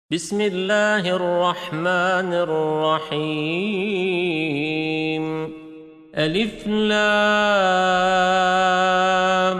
بسم الله الرحمن الرحيم ألف لام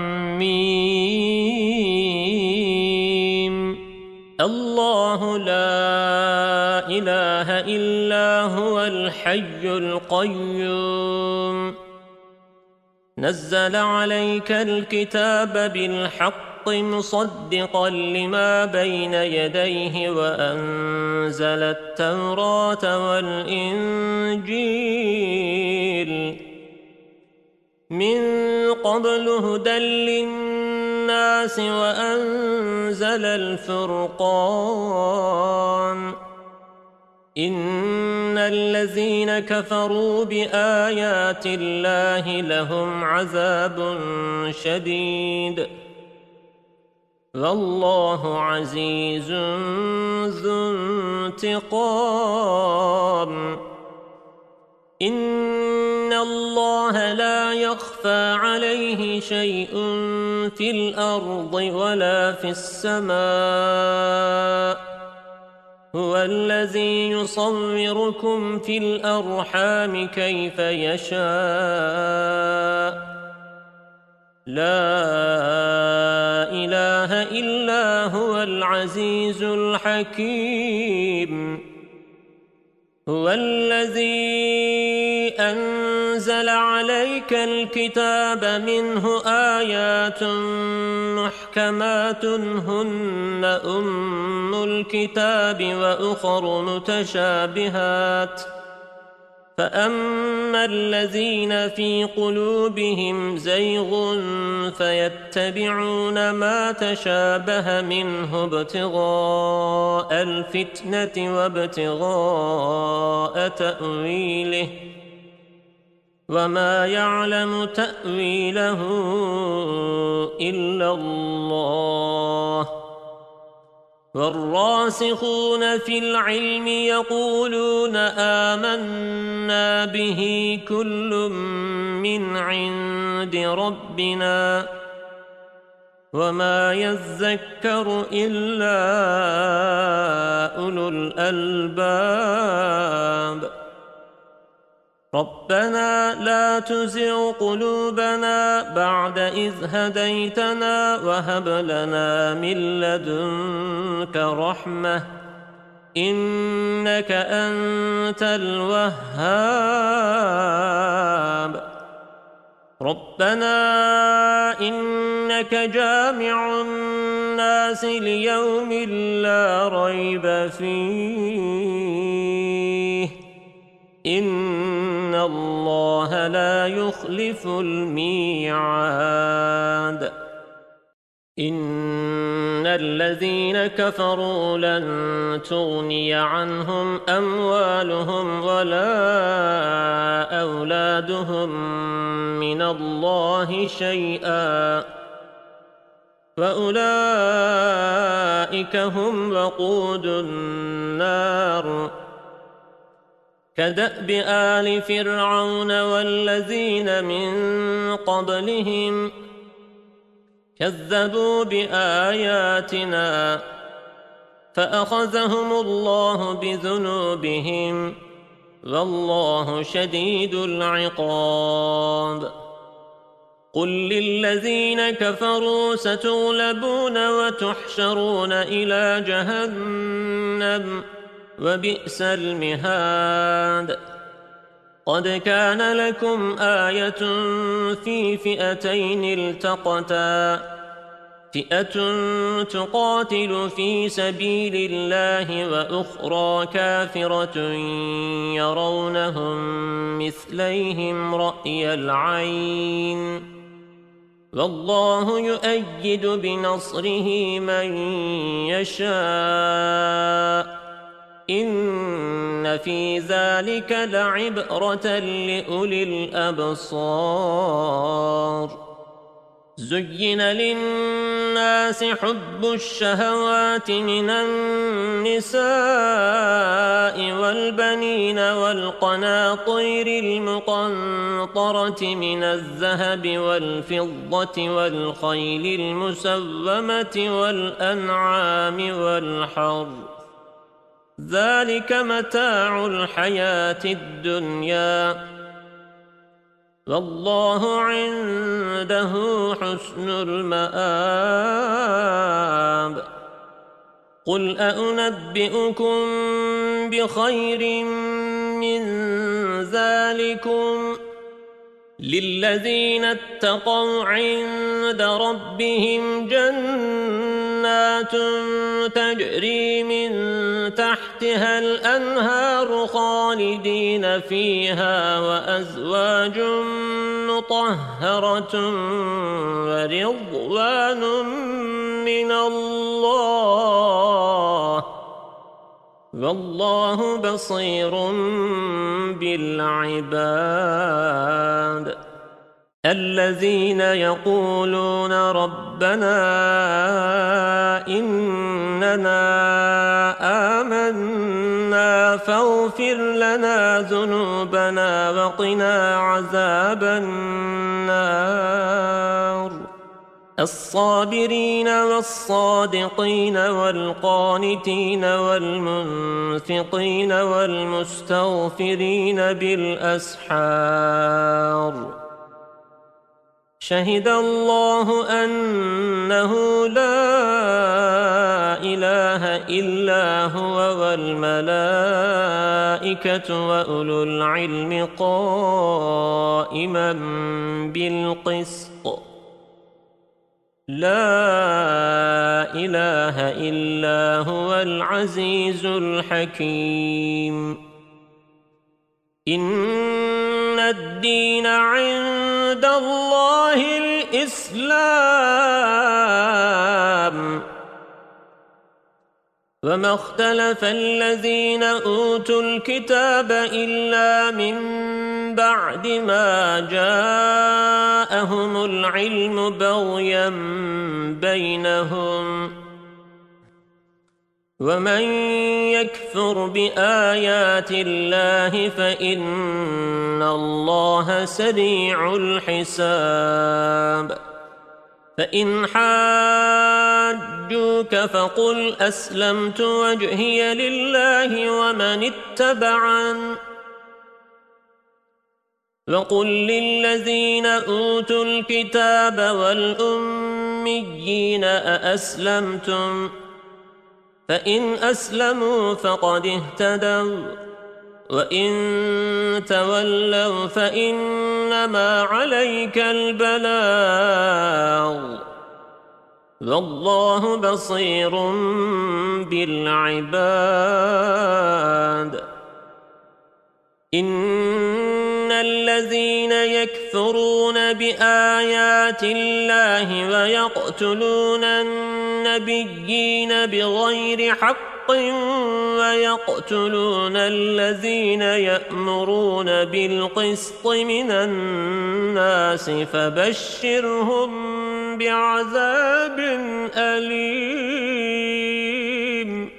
ميم الله لا إله إلا هو الحي القيوم نزل عليك الكتاب بالحق مصدقا لما بين يديه وأنزل التوراة والإنجيل من قبل هدى للناس وأنزل الفرقان إن الذين كفروا بآيات الله لهم عذاب شديد والله عزيز ذو انتقام إن الله لا يخفى عليه شيء في الأرض ولا في السماء هو الذي يصوركم في الأرحام كيف يشاء لا إله إلا هو العزيز الحكيم هو الذي أنزل عليك الكتاب منه آيات محكمات هن أم الكتاب وأخر متشابهات فأما الذين في قلوبهم زيغ فيتبعون ما تشابه منه ابتغاء الفتنة وابتغاء تأويله وما يعلم تأويله إلا الله والراسخون في العلم يقولون آمنا به كل من عند ربنا وما يذكر إلا أولو الألباب ربنا لا تزغ قلوبنا بعد إذ هديتنا وهب لنا من لدنك رحمة إنك أنت الوهاب ربنا إنك جامع الناس ليوم لا ريب فيه إن الله لا يخلف الميعاد إن الذين كفروا لن تغني عنهم أموالهم ولا أولادهم من الله شيئا وأولئك هم وقود النار كدأب آل فرعون والذين من قبلهم كذبوا بآياتنا فأخذهم الله بذنوبهم والله شديد العقاب قل للذين كفروا ستغلبون وتحشرون إلى جهنم وبئس المهاد قد كان لكم آية في فئتين التقتا فئة تقاتل في سبيل الله وأخرى كافرة يرونهم مثليهم رأي العين والله يؤيد بنصره من يشاء إن في ذلك لعبرة لأولي الأبصار زين للناس حب الشهوات من النساء والبنين والقناطير المقنطرة من الذهب والفضة والخيل المسومة والأنعام والحرث ذلك متاع الحياة الدنيا والله عنده حسن المآب قل أنبئكم بخير من ذلكم للذين اتقوا عند ربهم جنات تجري من تحتها الأنهار خالدين فيها وأزواج مطهرة ورضوان من الله والله بصير بالعباد الذين يقولون ربنا إننا آمنا فاغفر لنا ذنوبنا وقنا عذاب النار الصابرين والصادقين والقانتين والمنفقين والمستغفرين بالأسحار شهد الله أنه لا إله إلا هو والملائكة وأولو العلم قائما بالقسط لا إله إلا هو العزيز الحكيم إن الدين عند الله الإسلام وما اختلف الذين أوتوا الكتاب إلا من بعد ما جاءهم العلم بغيا بينهم ومن يكفر بآيات الله فإن الله سريع الحساب فإن حاجوك فقل أسلمت وجهي لله ومن اتبعن وقل للذين أوتوا الكتاب والأميين أأسلمتم فإن أسلموا فقد اهتدوا وإن تولوا فإنما عليك البلاغ والله بصير بالعباد إن الذين يكفرون بآيات الله ويقتلون النبيين بغير حق ويقتلون الذين يأمرون بالقسط من الناس فبشرهم بعذاب أليم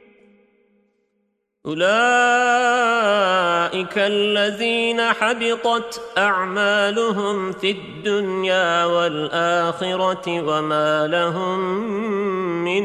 أولئك الذين حبطت أعمالهم في الدنيا والآخرة وما لهم من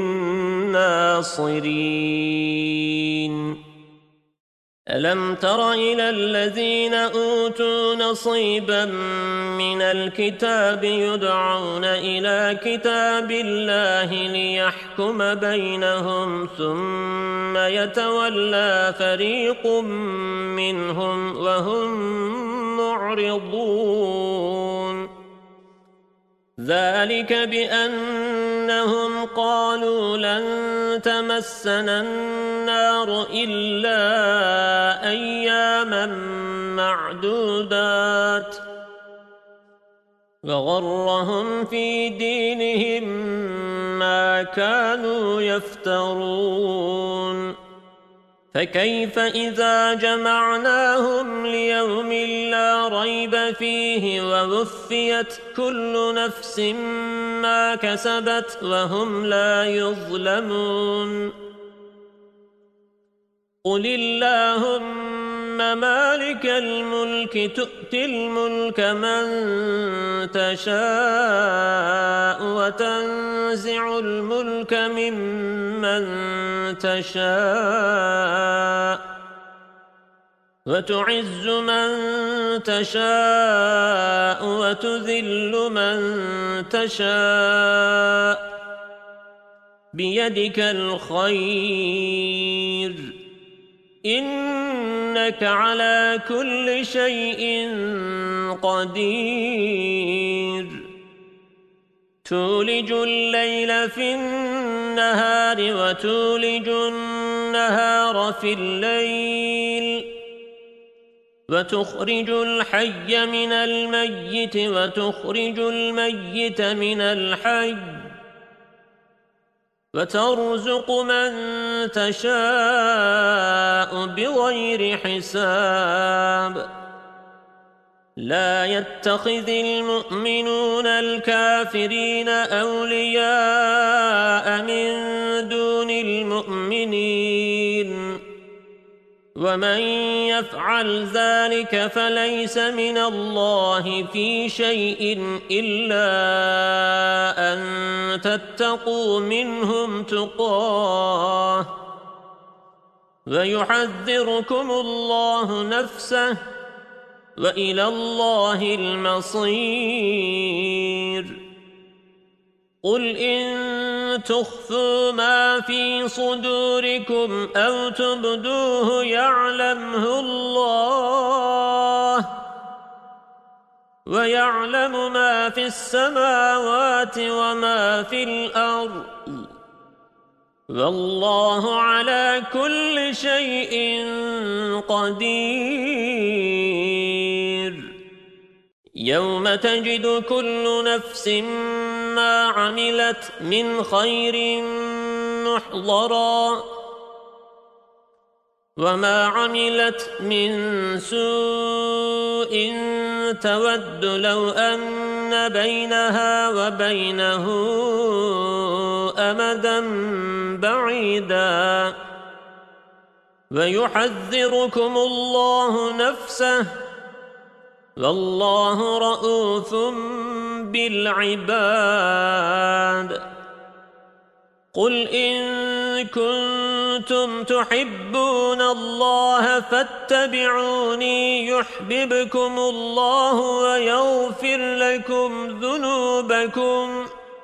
ناصرين ألم تر إلى الذين أوتوا نصيبا من الكتاب يدعون إلى كتاب الله ليحكم بينهم ثم يتولى فريق منهم وهم معرضون ذلك بأنهم قالوا لن تمسنا النار إلا أياما معدودات وغرهم في دينهم ما كانوا يفترون فكيف إذا جمعناهم ليوم لا ريب فيه ووفيت كل نفس ما كسبت وهم لا يظلمون قل اللهم مالك الملك تؤتي الملك من تشاء وتنزع الملك ممن تشاء وتعز من تشاء وتذل من تشاء بيدك الخير إنك على كل شيء قدير تولج الليل في النهار وتولج النهار في الليل وتخرج الحي من الميت وتخرج الميت من الحي وترزق من تشاء بغير حساب لا يتخذ المؤمنون الكافرين أولياء من دون المؤمنين ومن يفعل ذلك فليس من الله في شيء إلا أن تتقوا منهم تقاه ويحذركم الله نفسه وإلى الله المصير قل إن تخفوا ما في صدوركم أو تبدوه يعلمه الله ويعلم ما في السماوات وما في الأرض والله على كل شيء قدير يوم تجد كل نفس ما عملت من خير محضرا وما عملت من سوء تود لو أن بينها وبينه أمدا بعيدا ويحذركم الله نفسه والله رؤوف بالعباد قل إن كنتم تحبون الله فاتبعوني يحببكم الله ويغفر لكم ذنوبكم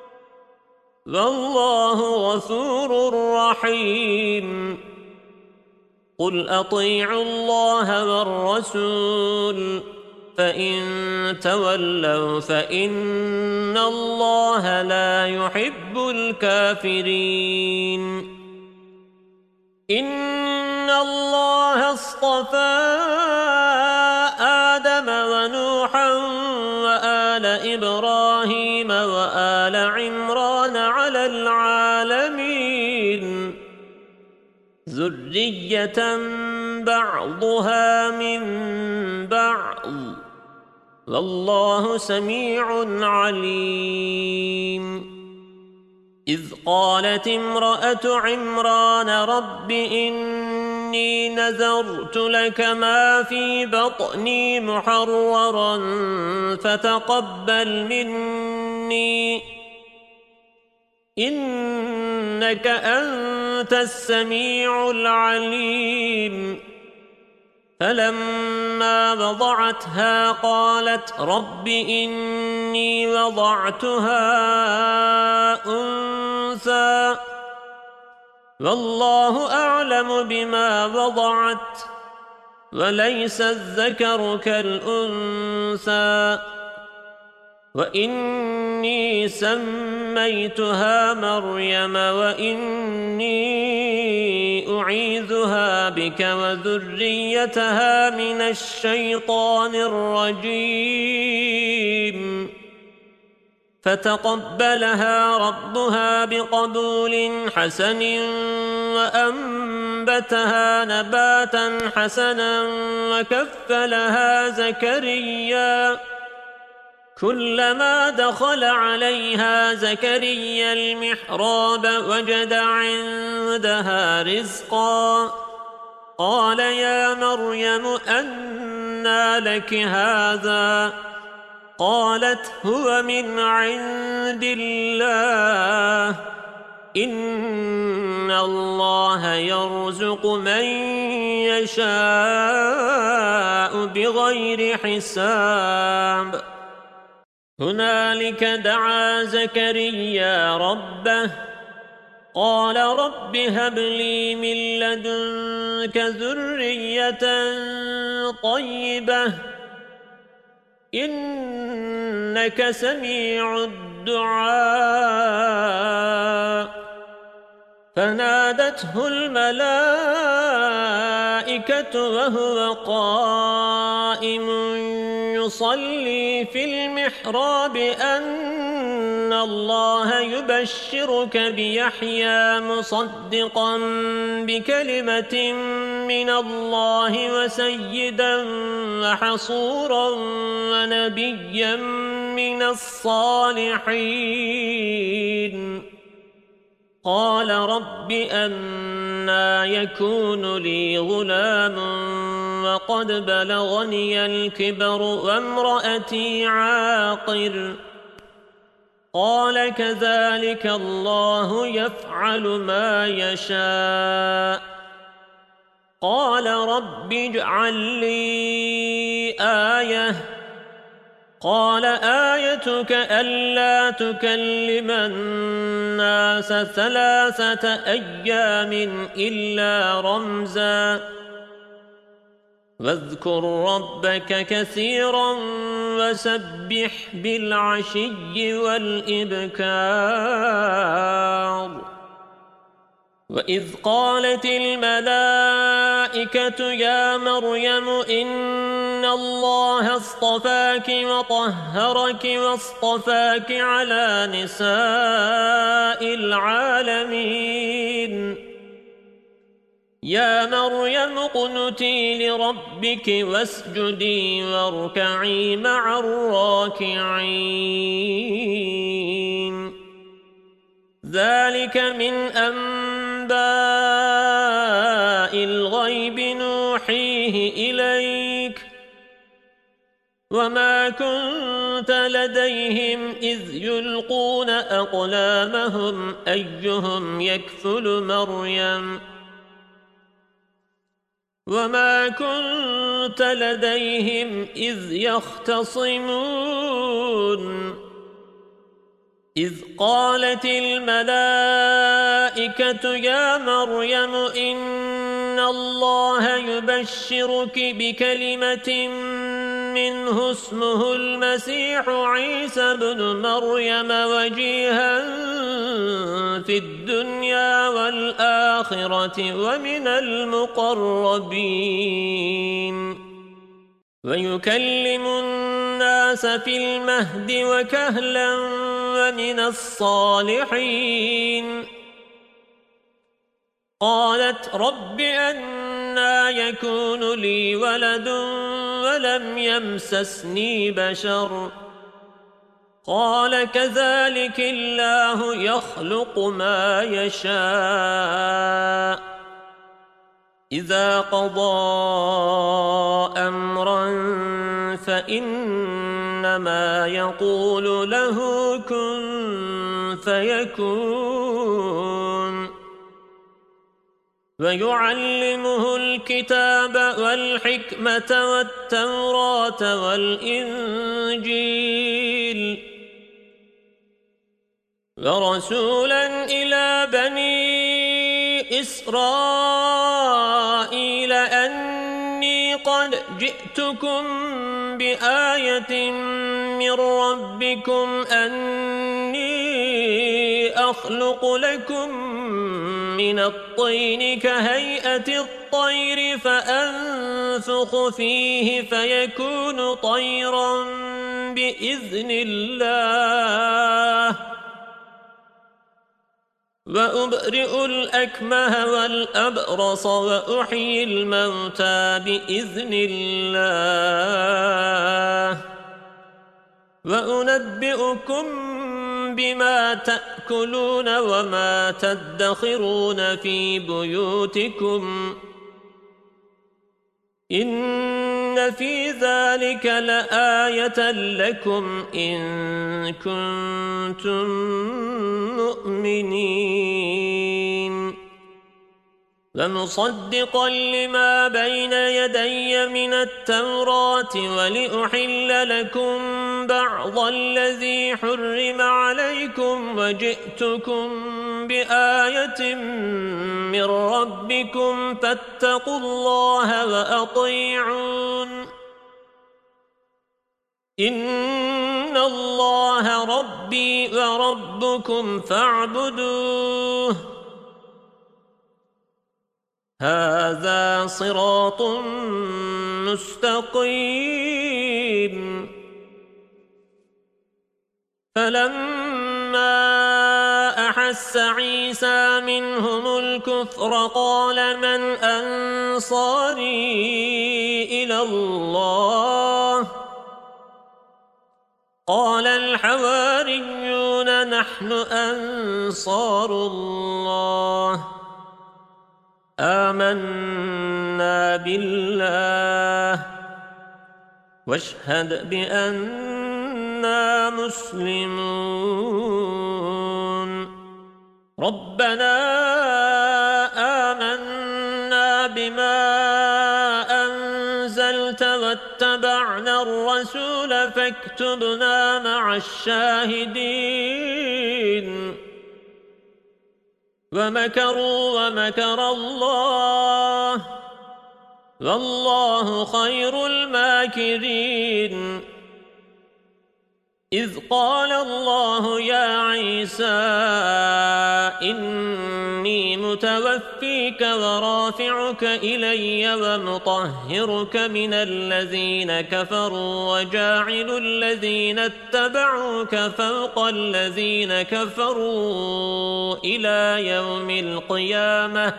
والله غفور رحيم قل أطيعوا الله والرسول فإن تولوا فإن الله لا يحب الكافرين إن الله اصطفى آدم ونوحا وآل إبراهيم وآل عمران على العالمين ذرية بعضها من بعض والله سميع عليم إذ قالت امرأة عمران رب إني نذرت لك ما في بطني محررا فتقبل مني إنك أنت السميع العليم فلما وضعتها قالت رب إني وضعتها أنثى والله أعلم بما وضعت وليس الذكر كالأنثى وإني سميتها مريم وإني أعيذها بك وذريتها من الشيطان الرجيم فتقبلها ربها بقبول حسن وأنبتها فأنبتها نباتا حسنا وكفلها زكريا كلما دخل عليها زكريا المحراب وجد عندها رزقا قال يا مريم أنى لك هذا قالت هو من عند الله إن الله يرزق من يشاء بغير حساب هنالك دعا زكريا ربه قال رب هب لي من لدنك ذرية طيبة إنك سميع الدعاء فنادته الملائكة وهو قائم يصلي في المحراب أن الله يبشرك بيحيى مصدقا بكلمة من الله وسيدا وحصورا ونبيا من الصالحين قال رب أنى يكون لي غلام وقد بلغني الكبر وامرأتي عاقر قال كذلك الله يفعل ما يشاء قال رب اجعل لي آية قال آيتك ألا تكلم الناس 3 أيام إلا رمزا واذكر ربك كثيرا وسبح بالعشي والإبكار وإذ قالت الملائكة يا مريم إن الله اصطفاك وطهرك واصطفاك على نساء العالمين يا مريم اقنتي لربك واسجدي واركعي مع الراكعين ذلك من أنباء الغيب نوحيه إليك وما كنت لديهم إذ يلقون أقلامهم أيهم يكفل مريم وما كنت لديهم إذ يختصمون إذ قالت الملائكة يا مريم إن الله يبشرك بكلمة منه اسمه المسيح عيسى بن مريم وجيها في الدنيا والآخرة ومن المقربين ويكلم الناس في المهد وكهلا ومن الصالحين قالت رب أنى يكون لي ولد ولم يمسسني بشر قال كذلك الله يخلق ما يشاء إذا قضى أمرا فإنما يقول له كن فيكون ويعلمه الكتاب والحكمة والتوراة والإنجيل ورسولا إلى بني إسرائيل أني قد جئتكم بآية من ربكم أني أخلق لكم من الطين كهيئة الطير فأنفخ فيه فيكون طيرا بإذن الله وأبرئ الأكمه والأبرص وأحيي الموتى بإذن الله وأنبئكم بما تأكلون وما تدخرون في بيوتكم إن في ذلك لآية لكم إن كنتم مؤمنين ومصدقا لما بين يدي من التوراة ولأحل لكم بعض الذي حرم عليكم وجئتكم بآية من ربكم فاتقوا الله وأطيعون إن الله ربي وربكم فاعبدوه هذا صراط مستقيم فلما أحس عيسى منهم الكفر قال من أنصاري إلى الله قال الحواريون نحن أنصار الله آمنا بالله واشهد بأننا مسلمون ربنا آمنا بما أنزلت واتبعنا الرسول فاكتبنا مع الشاهدين ومكروا ومكر الله والله خير الماكرين إذ قال الله يا عيسى إني متوفيك ورافعك إلي ومطهرك من الذين كفروا وجاعل الذين اتبعوك فوق الذين كفروا إلى يوم القيامة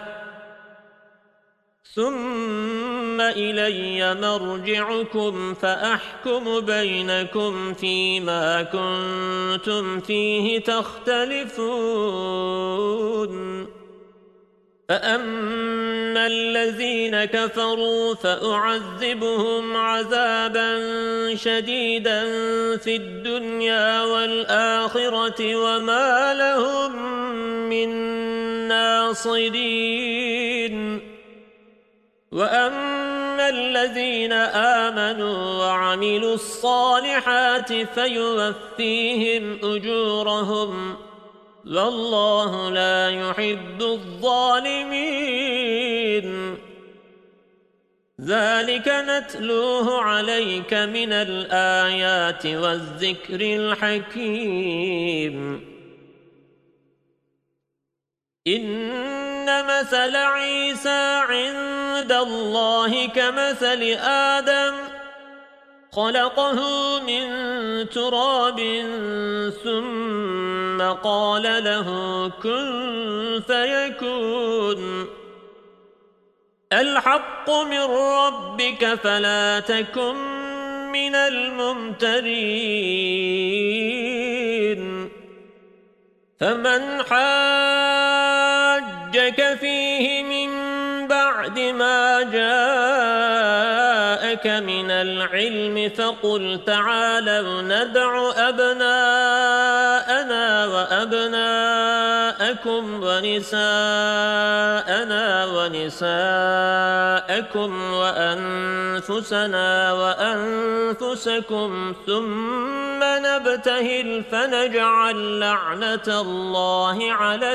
ثم إلي مرجعكم فأحكم بينكم فيما كنتم فيه تختلفون فأما الذين كفروا فأعذبهم عذابا شديدا في الدنيا والآخرة وما لهم من ناصرين وأما الذين آمنوا وعملوا الصالحات فيوفيهم أجورهم والله لا يحب الظالمين ذلك نتلوه عليك من الآيات والذكر الحكيم إن مثل عيسى عند الله كمثل آدم خلقه من تراب ثم قال له كن فيكون الحق من ربك فلا تكن من الممترين فمن حاجك فيه من بعد ما جاءك من العلم فقل تعالوا ندع أبناءنا وأبناءكم ونساءنا ونساءكم وأنفسنا وأنفسكم ثم نبتهل فنجعل لعنة الله على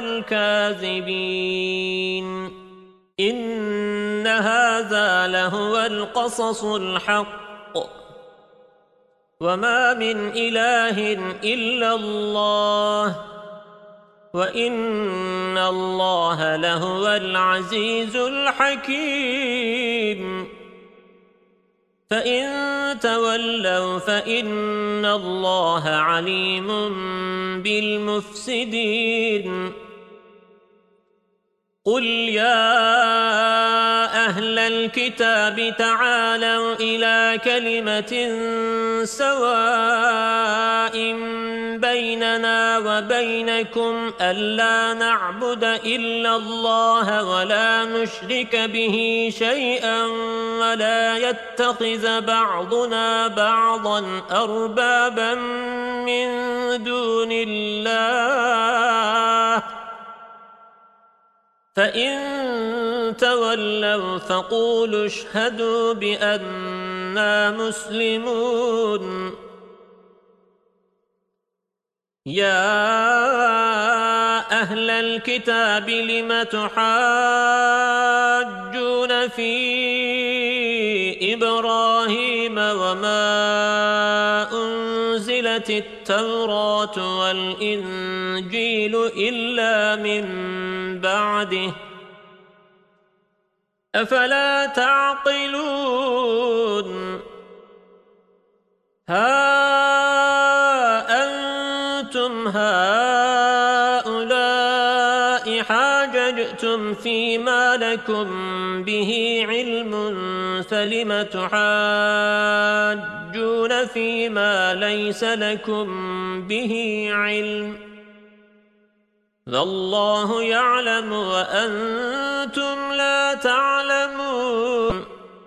الكاذبين إن هذا لهو القصص الحق وما من إله إلا الله وإن الله لهو العزيز الحكيم فإن تولوا فإن الله عليم بالمفسدين قل يا أهل الكتاب تعالوا إلى كلمة سواء بيننا وبينكم ألا نعبد إلا الله ولا نشرك به شيئا ولا يتخذ بعضنا بعضا أربابا من دون الله فإن تولوا فقولوا اشهدوا بأننا مسلمون يا أهل الكتاب لم تحاجون في إبراهيم وما أنزلت التوراة والإنجيل إلا من بعده أفلا تعقلون ها أنتم هؤلاء حاججتم فيما لكم به علم فلم تحاجون فيما ليس لكم به علم والله يعلم وأنتم لا تعلمون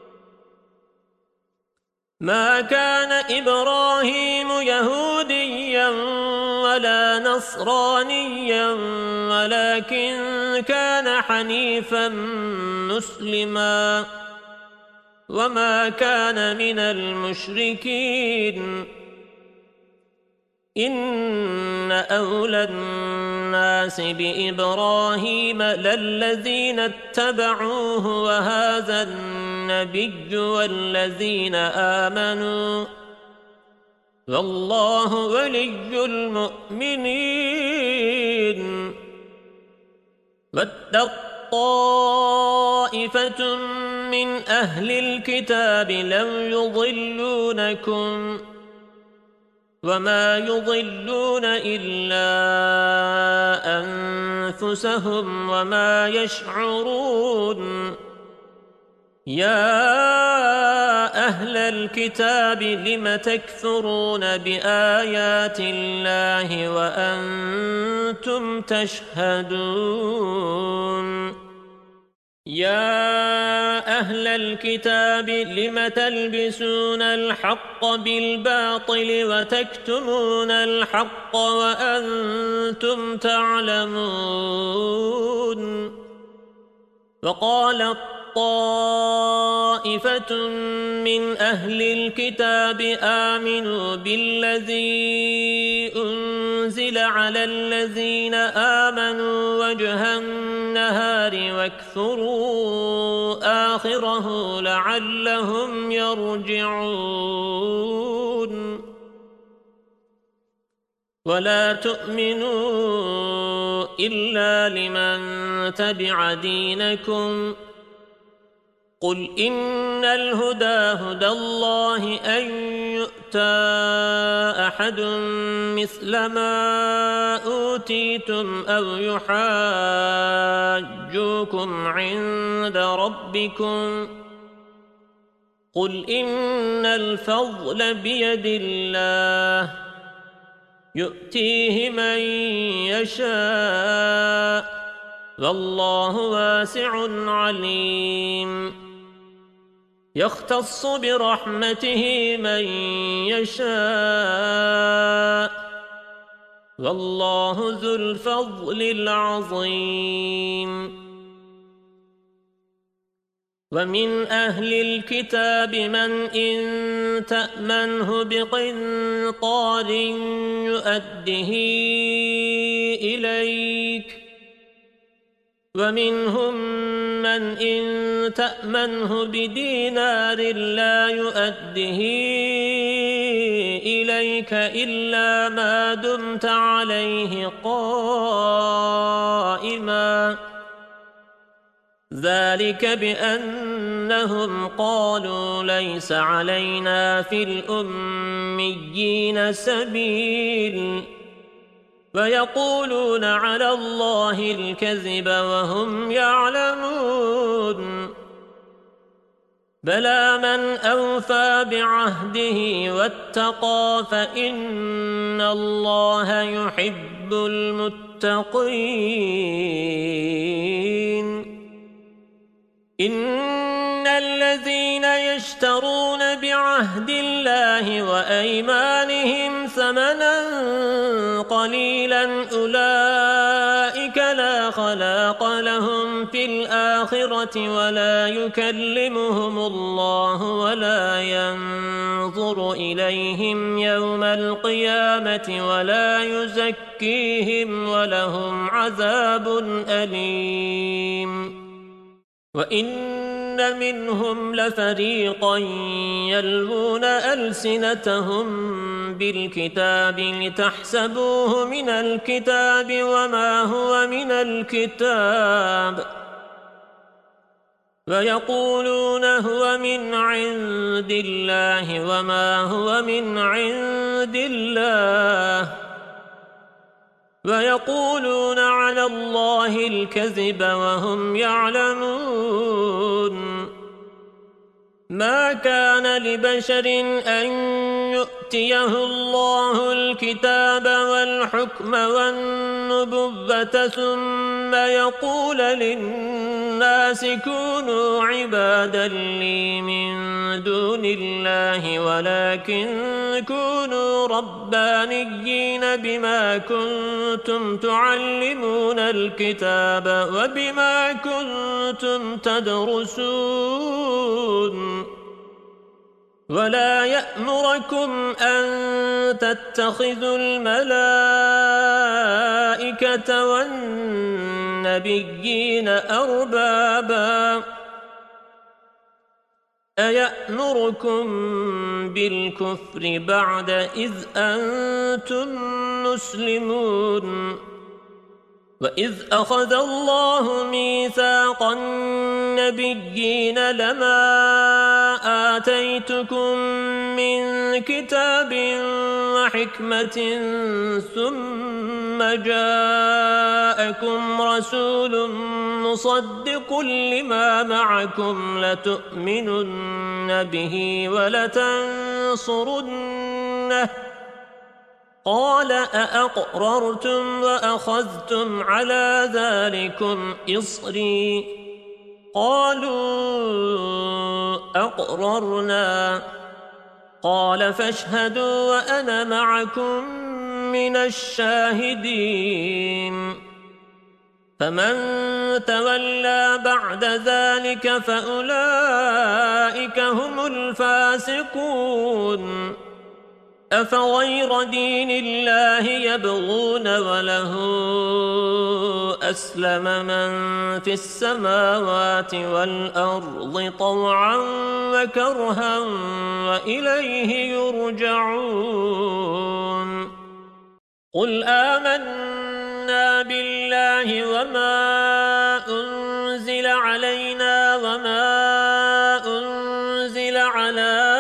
ما كان إبراهيم يهوديا ولا نصرانيا ولكن كان حنيفا مسلما وما كان من المشركين إن أولى الناس بإبراهيم للذين اتبعوه وهذا النبي والذين آمنوا والله ولي المؤمنين واتق طائفة من أهل الكتاب لو يضلونكم وما يضلون إلا أنفسهم وما يشعرون يا أهل الكتاب لم تكفرون بآيات الله وأنتم تشهدون يا أهل الكتاب لم تلبسون الحق بالباطل وتكتمون الحق وأنتم تعلمون وقالت طائفة من أهل الكتاب آمنوا بالذي أنزل على الذين آمنوا وجه النهار واكفروا آخره لعلهم يرجعون ولا تؤمنوا إلا لمن تبع دينكم قل إن الهدى هدى الله أن يؤتى أحد مثل ما أوتيتم أو يحاجوكم عند ربكم قل إن الفضل بيد الله يؤتيه من يشاء والله واسع عليم يختص برحمته من يشاء والله ذو الفضل العظيم ومن أهل الكتاب من إن تأمنه بقنطار يؤده إليك ومنهم من إن تأمنه بدينار لا يؤده إليك إلا ما دمت عليه قائما ذلك بأنهم قالوا ليس علينا في الأميين سبيل ويقولون على الله الكذب وهم يعلمون بلى من أوفى بعهده واتقى فإن الله يحب المتقين إن الذين يشترون بعهد الله وأيمانهم ثمنا قليلا أولئك لا خلاق لهم في الآخرة ولا يكلمهم الله ولا ينظر إليهم يوم القيامة ولا يزكيهم ولهم عذاب أليم وَإِنَّ مِنْهُمْ لَفَرِيقًا يَلْوُونَ أَلْسِنَتَهُمْ بِالْكِتَابِ لِتَحْسَبُوهُ مِنَ الْكِتَابِ وَمَا هُوَ مِنَ الْكِتَابِ وَيَقُولُونَ هُوَ مِنْ عِنْدِ اللَّهِ وَمَا هُوَ مِنْ عِنْدِ اللَّهِ وَيَقُولُونَ عَلَى اللَّهِ الْكَذِبَ وَهُمْ يَعْلَمُونَ مَا كَانَ لِبَشَرٍ أَن يُؤْتِيَهُ اللَّهُ الْكِتَابَ وَالْحُكْمَ وَالنُّبُوَّةَ ثُمَّ يَقُولَ لِلنَّاسِ كُونُوا عِبَادًا لِّي مِن دُونِ اللَّهِ وَلَكِن كُونُوا رَبَّانِيِّينَ بِمَا كُنتُمْ تُعَلِّمُونَ الْكِتَابَ وَبِمَا كُنتُمْ تَدْرُسُونَ وَلَا يَأْمُرَكُمْ أَن تَتَّخِذُوا الْمَلَائِكَةَ وَالنَّبِيِّينَ أَرْبَابًا أَيَأْمُرُكُمْ بِالْكُفْرِ بَعْدَ إِذْ أَنْتُمْ مُسْلِمُونَ وَإِذْ أَخَذَ اللَّهُ مِيثَاقَ النَّبِيِّينَ لَمَا آتَيْتُكُم مِّن كِتَابٍ وَحِكْمَةٍ ثُمَّ جَاءَكُمْ رَسُولٌ مُصَدِّقٌ لِّمَا مَعَكُمْ لَتُؤْمِنُنَّ بِهِ وَلَتَنصُرُنَّهُ قال أأقررتم وأخذتم على ذلكم إصري قالوا أقررنا قال فاشهدوا وأنا معكم من الشاهدين فمن تولى بعد ذلك فأولئك هم الفاسقون أفغير دين الله يبغون وله أسلم من في السماوات والأرض طوعا وكرها وإليه يرجعون قل آمنا بالله وما أنزل علينا وما أنزل على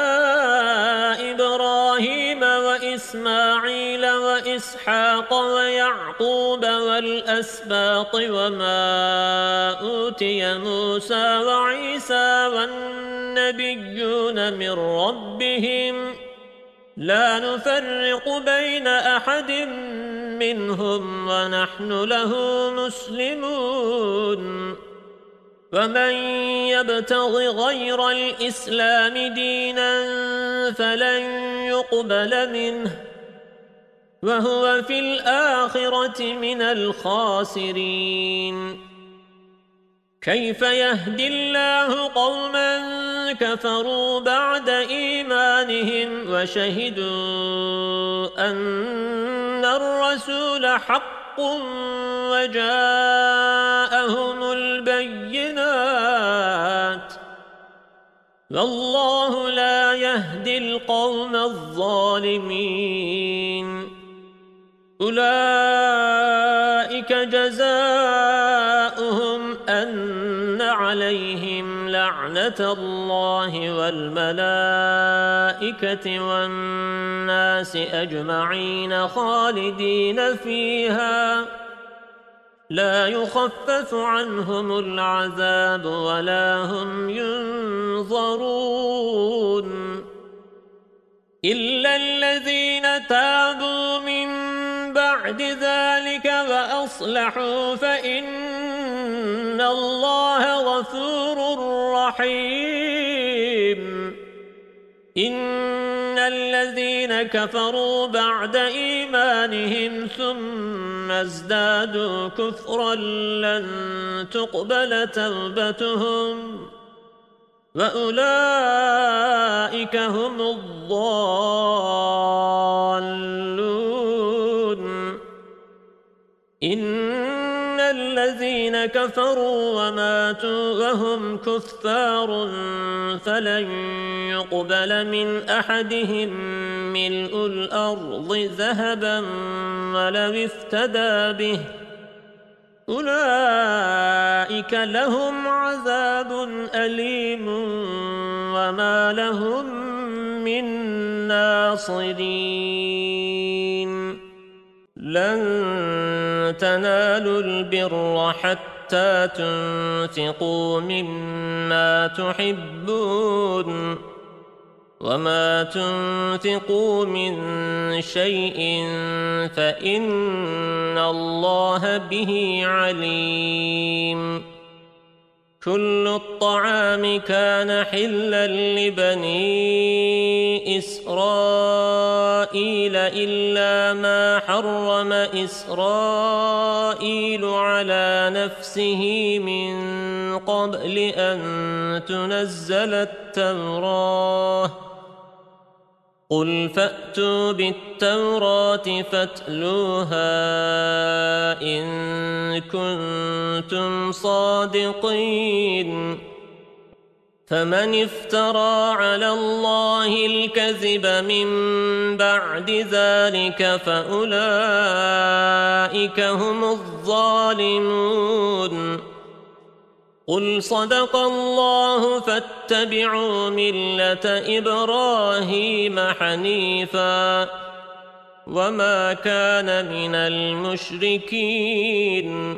إسماعيل وإسحاق ويعقوب والأسباط وما أوتي موسى وعيسى والنبيون من ربهم لا نفرق بين أحد منهم ونحن له مسلمون ومن يبتغ غير الإسلام دينا فلن يقبل منه وهو في الآخرة من الخاسرين كيف يهدي الله قوما كفروا بعد إيمانهم وشهدوا أن الرسول حق وجاءهم البينات والله لا يهدي القوم الظالمين أولئك جزاؤهم أن عليهم لعنة الله والملائكة والناس أجمعين خالدين فيها لا يخفف عنهم العذاب ولا هم ينظرون إلا الذين تابوا من بعد ذلك وأصلحوا فإن الله غفور رحيم إن الذين كفروا بعد إيمانهم ثم ازدادوا كفرا لن تقبل توبتهم وأولئك هم الضالون إن الذين كفروا وماتوا وهم كفار فلن يقبل من أحدهم ملء الأرض ذهبا ولو افتدى به أولئك لهم عذاب أليم وما لهم من ناصرين لن تنالوا البر حتى تنفقوا مما تحبون وما تنفقوا من شيء فإن الله به عليم كل الطعام كان حلا لبني إسرائيل إلا ما حرم إسرائيل على نفسه من قبل أن تنزل التوراة قل فأتوا بالتوراة فاتلوها إن كنتم صادقين فمن افترى على الله الكذب من بعد ذلك فأولئك هم الظالمون قل صدق الله فاتبعوا ملة إبراهيم حنيفا وما كان من المشركين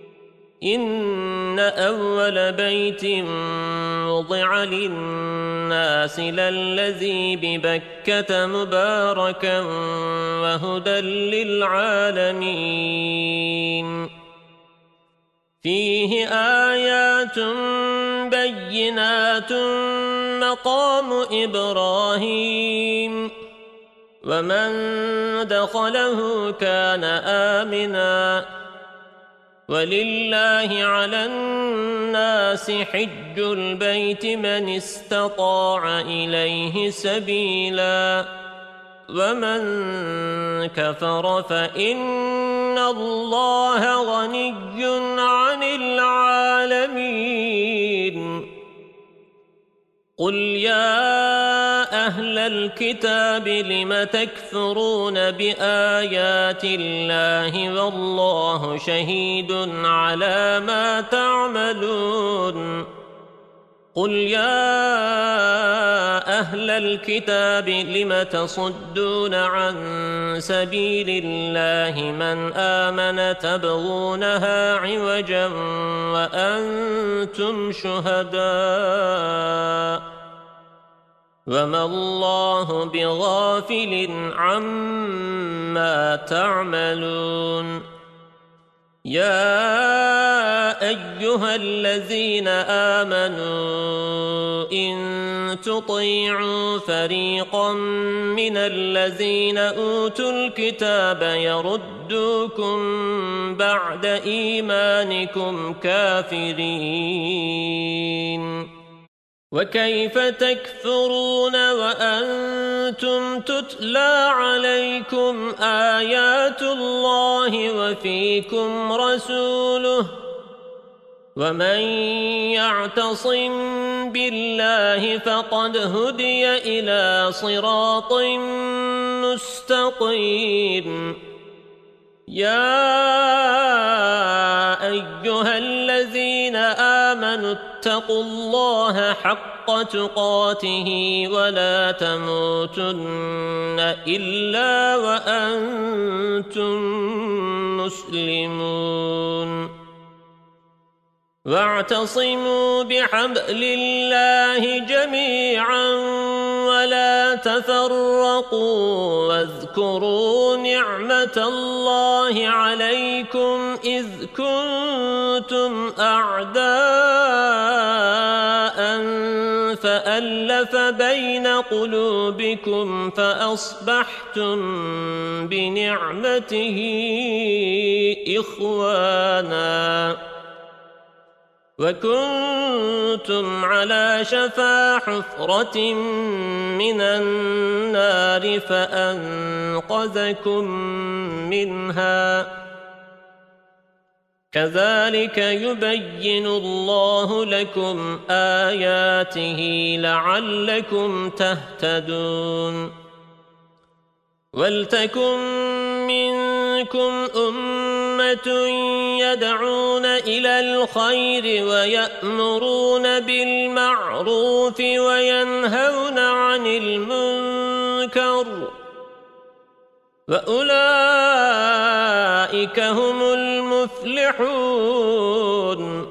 إن أول بيت وضع للناس للذي ببكة مباركا وهدى للعالمين فيه آيات بينات مقام إبراهيم ومن دخله كان آمنا ولله على الناس حج البيت من استطاع إليه سبيلا ومن كفر فإن الله غني عن العالمين قل يا أهل الكتاب لم تكفرون بآيات الله والله شهيد على ما تعملون قل يا أهل الكتاب لم تصدون عن سبيل الله من آمن تبغونها عوجا وأنتم شهداء وما الله بغافل عما تعملون يا أيها الذين آمنوا إن تطيعوا فريقا من الذين أوتوا الكتاب يردوكم بعد إيمانكم كافرين وكيف تكفرون وأنتم تتلى عليكم آيات الله وفيكم رسوله ومن يعتصم بالله فقد هدي إلى صراط مستقيم يا أيها الذين آمنوا فاتقوا الله حق تقاته ولا تموتن إلا وأنتم مسلمون واعتصموا بحبل الله جميعا ولا تفرقوا واذكروا نعمة الله عليكم إذ كنتم أعداء فألف بين قلوبكم فأصبحتم بنعمته إخوانا وكنتم على شفا حفرة من النار فأنقذكم منها كذلك يبين الله لكم آياته لعلكم تهتدون ولتكن منكم أمة يدعون إلى الخير ويأمرون بالمعروف وينهون عن المنكر وأولئك هم المفلحون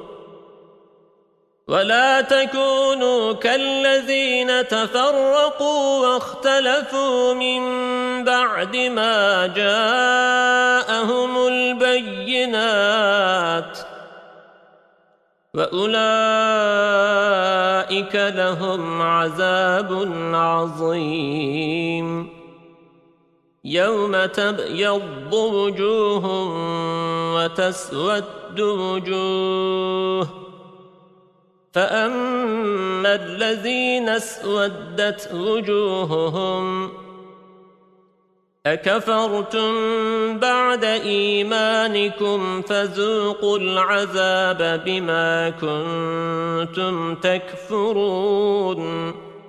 ولا تكونوا كالذين تفرقوا واختلفوا من بعد ما جاءهم البينات وأولئك لهم عذاب عظيم يوم تبيض وجوه وتسود وجوه فأما الذين اسودت وجوههم أكفرتم بعد إيمانكم فذوقوا العذاب بما كنتم تكفرون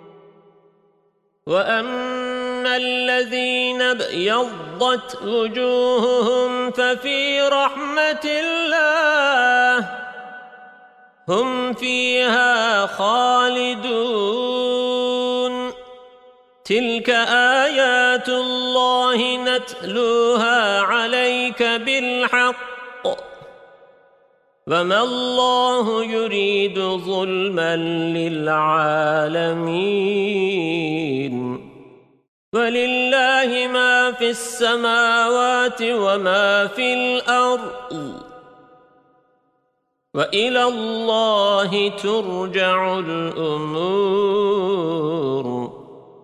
وأما الذين ابيضت وجوههم ففي رحمة الله هم فيها خالدون تلك آيات الله نتلوها عليك بالحق وما الله يريد ظلما للعالمين ولله ما في السماوات وما في الأرض وإلى الله ترجع الأمور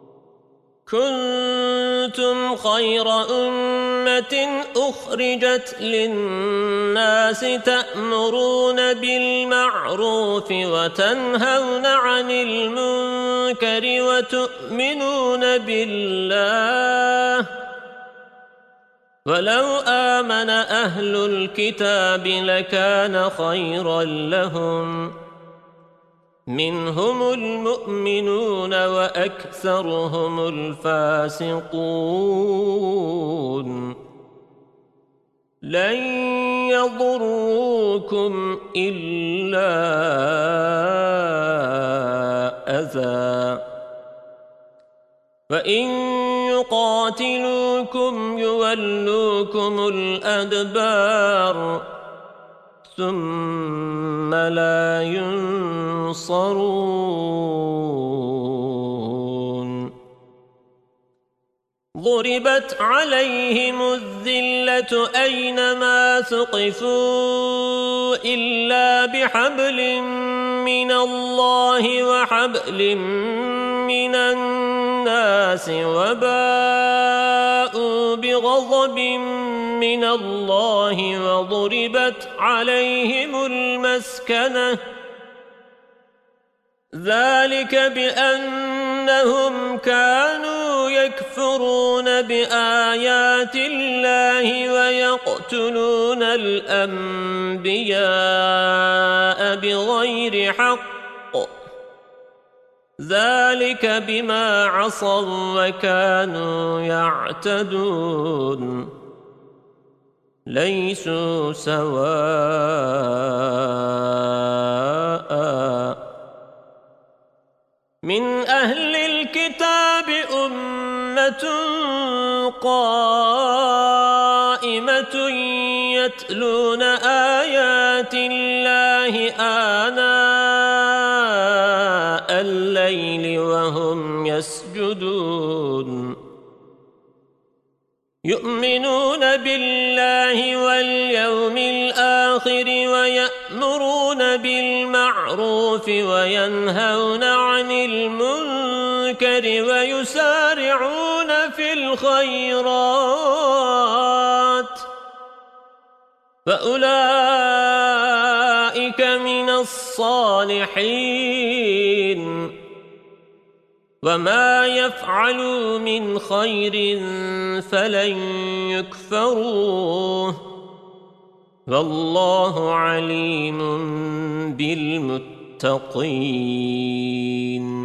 كنتم خير أمة أخرجت للناس تأمرون بالمعروف وتنهون عن المنكر وتؤمنون بالله ولو آمن أهل الكتاب لكان خيرا لهم منهم المؤمنون وأكثرهم الفاسقون لن يضروكم إلا أذى وإن يقاتلوكم يولوكم الأدبار ثم لا ينصرون ضربت عليهم الذلة أينما ثقفوا إلا بحبل من الله وحبل من الناس وباءوا بغضب من الله وضربت عليهم المسكنة ذلك بأنهم كانوا يكفرون بآيات الله ويقتلون الأنبياء بغير حق ذلك بما عصوا وكانوا يعتدون ليسوا سواء من أهل الكتاب أمة قائمة يتلون آيات الله آناء الليل وهم يسجدون يؤمنون بالله واليوم الآخر ويأمرون بالمعروف وينهون عن المنكر ويسارعون في الخيرات فأولئك من الصالحين وما يفعلوا من خير فلن يكفروه والله عليم بالمتقين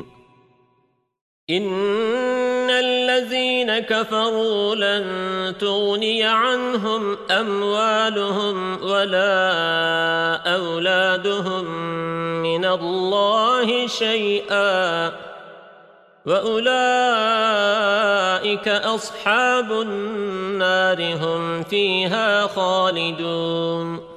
إن الذين كفروا لن تغني عنهم أموالهم ولا أولادهم من الله شيئا وأولئك أصحاب النار هم فيها خالدون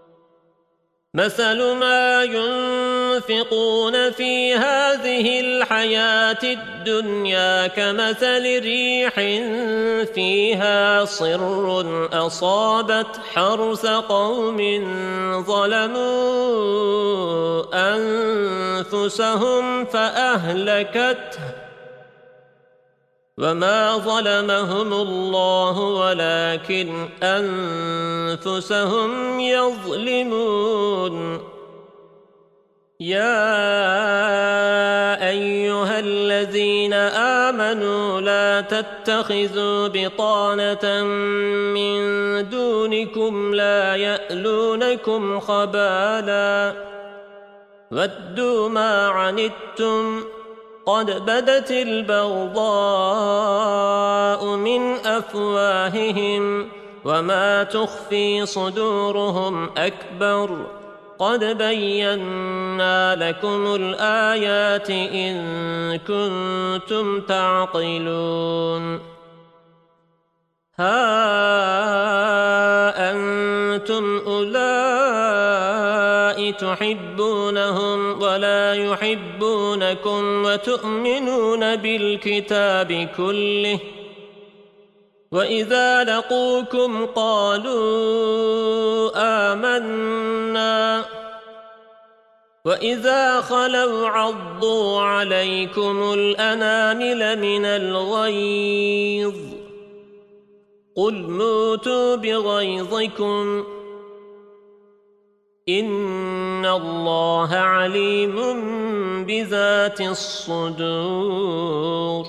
مثل ما ينفقون في هذه الحياة الدنيا كمثل ريح فيها صر أصابت حرث قوم ظلموا أنفسهم فأهلكته وما ظلمهم الله ولكن أنفسهم يظلمون يا أيها الذين آمنوا لا تتخذوا بطانة من دونكم لا يألونكم خبالا ودوا ما عنتم قد بدت البغضاء من أفواههم وما تخفي صدورهم أكبر قد بينا لكم الآيات إن كنتم تعقلون ها أنتم أولئك تحبونهم ولا يحبونكم وتؤمنون بالكتاب كله وإذا لقوكم قالوا آمنا وإذا خلوا عضوا عليكم الأنامل من الغيظ قل موتوا بغيظكم إن الله عليم بذات الصدور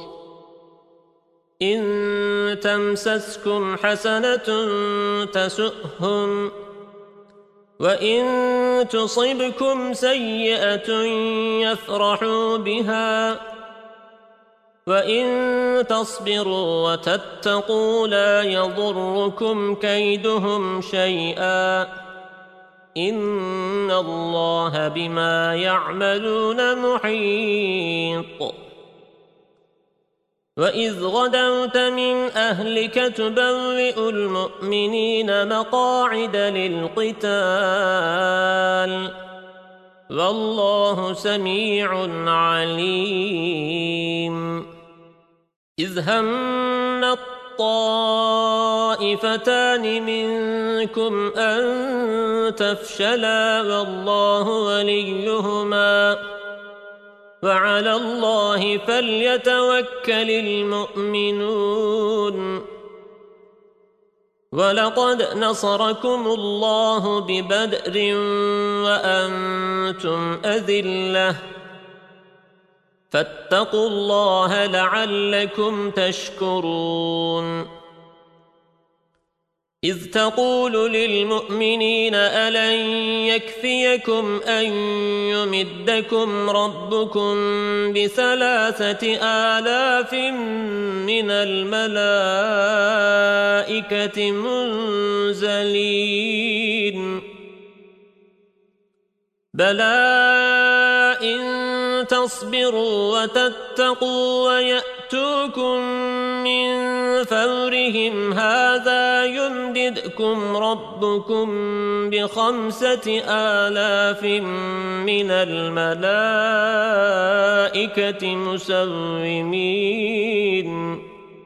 إن تمسسكم حسنة تسؤهم وإن تصبكم سيئة يفرحوا بها وإن تصبروا وتتقوا لا يضركم كيدهم شيئا إن الله بما يعملون محيط وإذ غدوت من أهلك تبوئ المؤمنين مقاعد للقتال والله سميع عليم إذ هم الطائفتان منكم أن تفشلا والله وليهما وعلى الله فليتوكل المؤمنون ولقد نصركم الله ببدر وأنتم أذلة فاتقوا الله لعلكم تشكرون إذ تقول للمؤمنين ألن يكفيكم أن يمدكم ربكم ب3,000 من الملائكة منزلين بلى إن تصبروا وتتقوا ويأتوكم من فورهم هذا يمددكم ربكم ب5,000 من الملائكة مسومين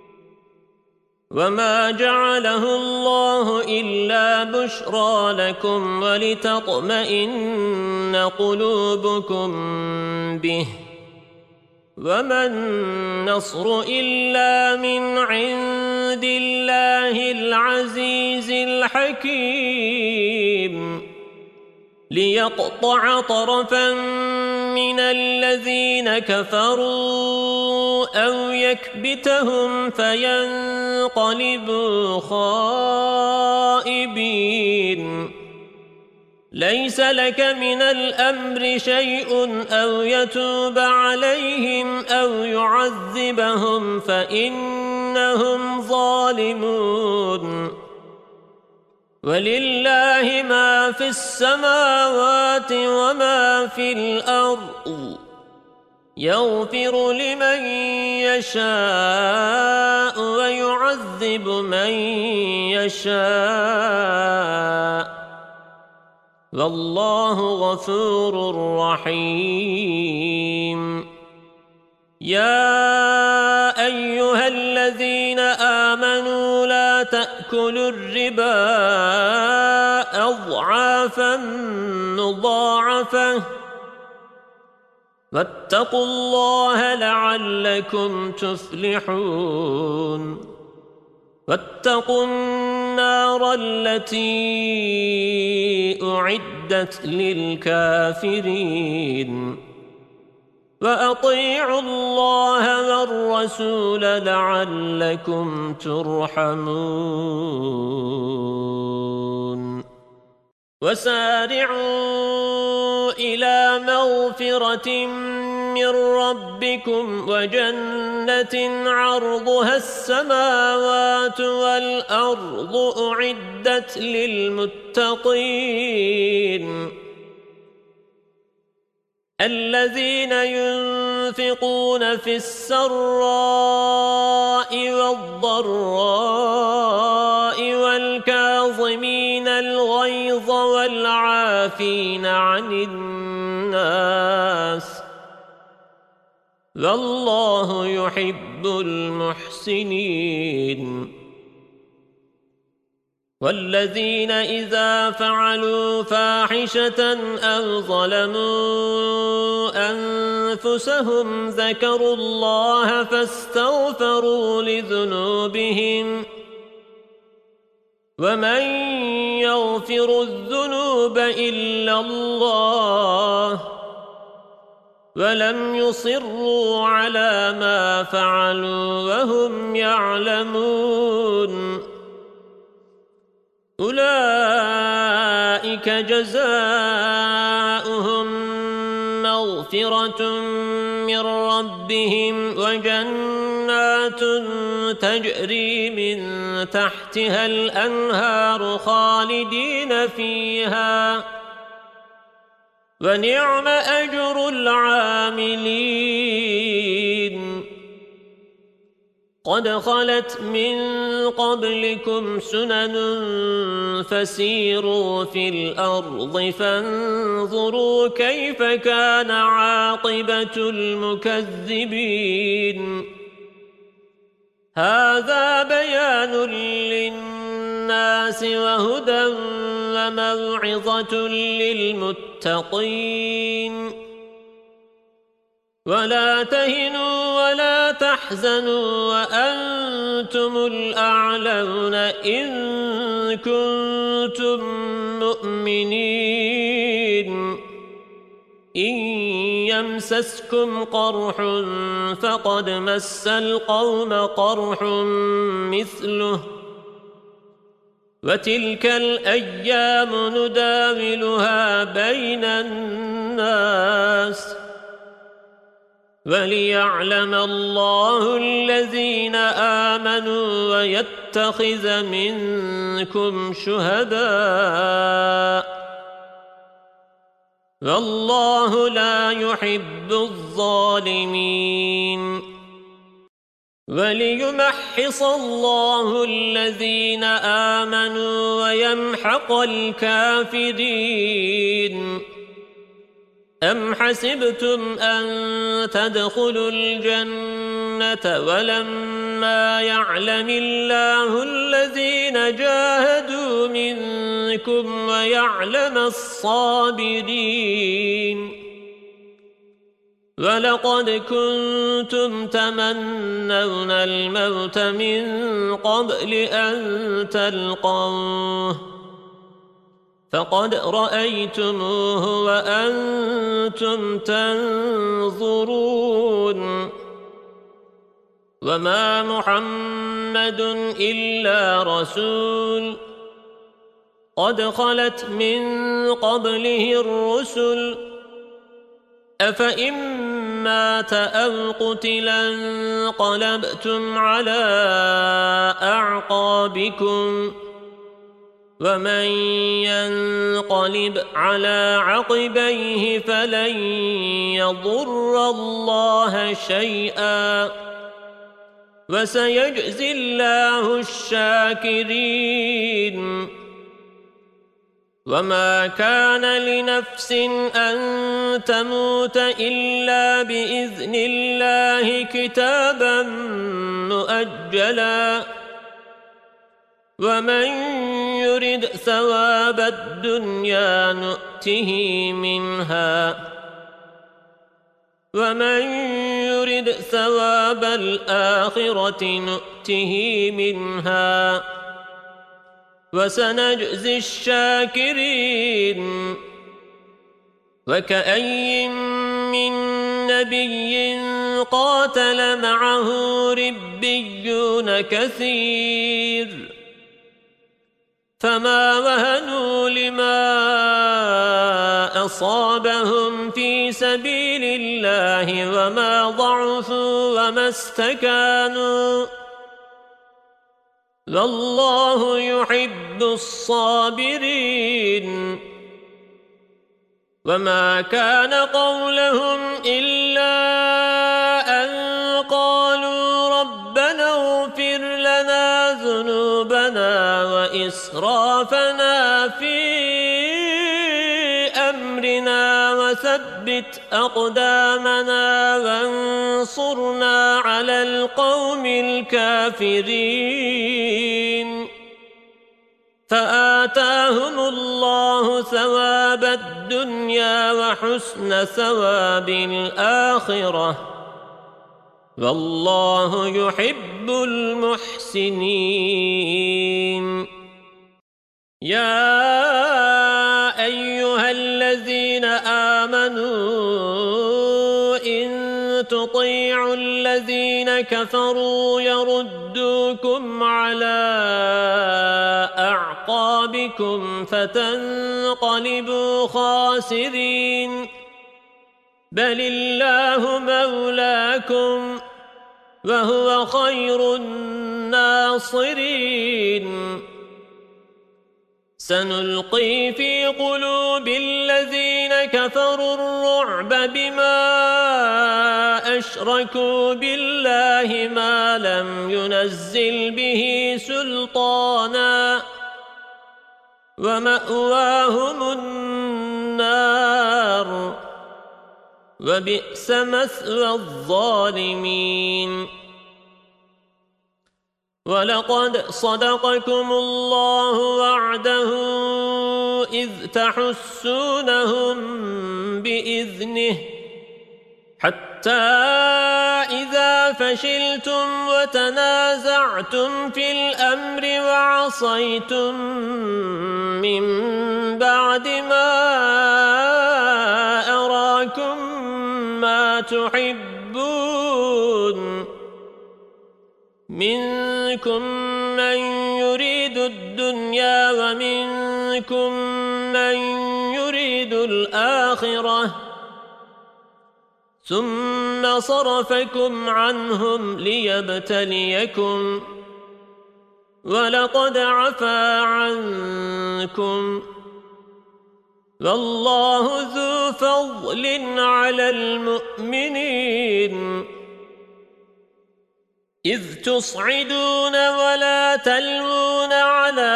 وما جعله الله إلا بشرى لكم ولتطمئن قلوبكم به وما النصر إلا من عند الله العزيز الحكيم ليقطع طرفا من الذين كفروا أو يكبتهم فينقلبوا خائبين ليس لك من الأمر شيء أو يتوب عليهم أو يعذبهم فإنهم ظالمون ولله ما في السماوات وما في الأرض يغفر لمن يشاء ويعذب من يشاء والله غفور رحيم يا أيها الذين آمنوا لا تأكلوا الربا أضعافا مضاعفة واتقوا الله لعلكم تفلحون واتقوا النار التي أعدت للكافرين وأطيعوا الله والرسول لعلكم ترحمون وسارعوا إلى مغفرة من ربكم وجنة عرضها السماوات والأرض أعدت للمتقين الذين ينفقون في السراء والضراء والكاظمين الغيظ والعافين عن الناس والله يحب المحسنين والذين إذا فعلوا فاحشة أو ظلموا أنفسهم ذكروا الله فاستغفروا لذنوبهم ومن يغفر الذنوب إلا الله ولم يصروا على ما فعلوا وهم يعلمون أولئك جزاؤهم مغفرة من ربهم وجنات تجري من تحتها الأنهار خالدين فيها ونعم أجر العاملين قد خلت من قبلكم سنن فسيروا في الأرض فانظروا كيف كان عاقبة المكذبين هذا بيان للناس وهدى وموعظة للمتقين ولا تهنوا ولا تحزنوا وأنتم الأعلون إن كنتم مؤمنين إن يمسسكم قرح فقد مس القوم قرح مثله وتلك الأيام نداولها بين الناس وليعلم الله الذين آمنوا ويتخذ منكم شهداء والله لا يحب الظالمين وليمحص الله الذين آمنوا ويمحق الكافرين أم حسبتم أن تدخلوا الجنة ولما يعلم الله الذين جاهدوا منكم ويعلم الصابرين ولقد كنتم تمنون الموت من قبل أن تلقوه فقد رأيتموه وأنتم تنظرون وما محمد إلا رسول قد خلت من قبله الرسل أفإن مات أو قتلا انقلبتم على أعقابكم ومن ينقلب على عقبيه فلن يضر الله شيئا وسيجزي الله الشاكرين وما كان لنفس أن تموت إلا بإذن الله كتابا مؤجلا ومن يرد ثواب الدنيا نؤته منها ومن يرد ثواب الآخرة نؤته منها وسنجزي الشاكرين وكأي من نبي قاتل معه ربيون كثير فما وهنوا لما أصابهم في سبيل الله وما ضعفوا وما استكانوا والله يحب الصابرين وما كان قولهم إلا أن قالوا ربنا اغفر لنا ذنوبنا وإسرافنا في أمرنا وثبت أقدامنا وانصرنا على القوم الكافرين فآتاهم الله ثواب الدنيا وحسن ثواب الآخرة والله يحب المحسنين يا أيها الذين آمنوا إن تطيعوا الذين كفروا يردوكم على أعقابكم فتنقلبوا خاسرين بل الله مولاكم وهو خير الناصرين سنلقي في قلوب الذين كفروا الرعب بما أشركوا بالله ما لم ينزل به سلطانا ومأواهم النار وبئس مثوى الظالمين ولقد صدقكم الله وعده إذ تحسونهم بإذنه حتى إذا فشلتم وتنازعتم في الأمر وعصيتم من بعد ما أراكم ما تحبون منكم من يريد الدنيا ومنكم من يريد الآخرة ثم صرفكم عنهم ليبتليكم ولقد عفا عنكم والله ذو فضل على المؤمنين إذ تصعدون ولا تلوون على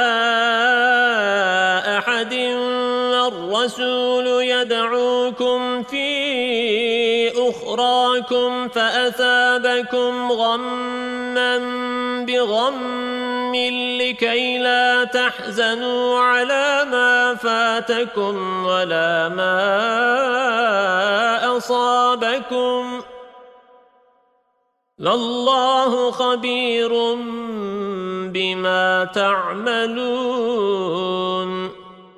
أحد والرسول يدعوكم في أخراكم فأثابكم غمّا بغم لكي لا تحزنوا على ما فاتكم ولا ما أصابكم والله خبير بما تعملون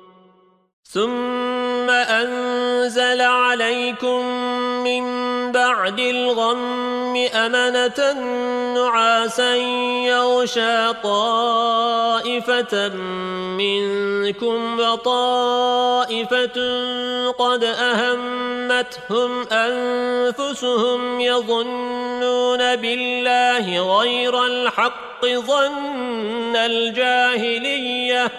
ثم أنزل عليكم من بعد الغم أمنة نعاسا يغشى طائفة منكم وطائفة قد أهمتهم أنفسهم يظنون بالله غير الحق ظن الجاهلية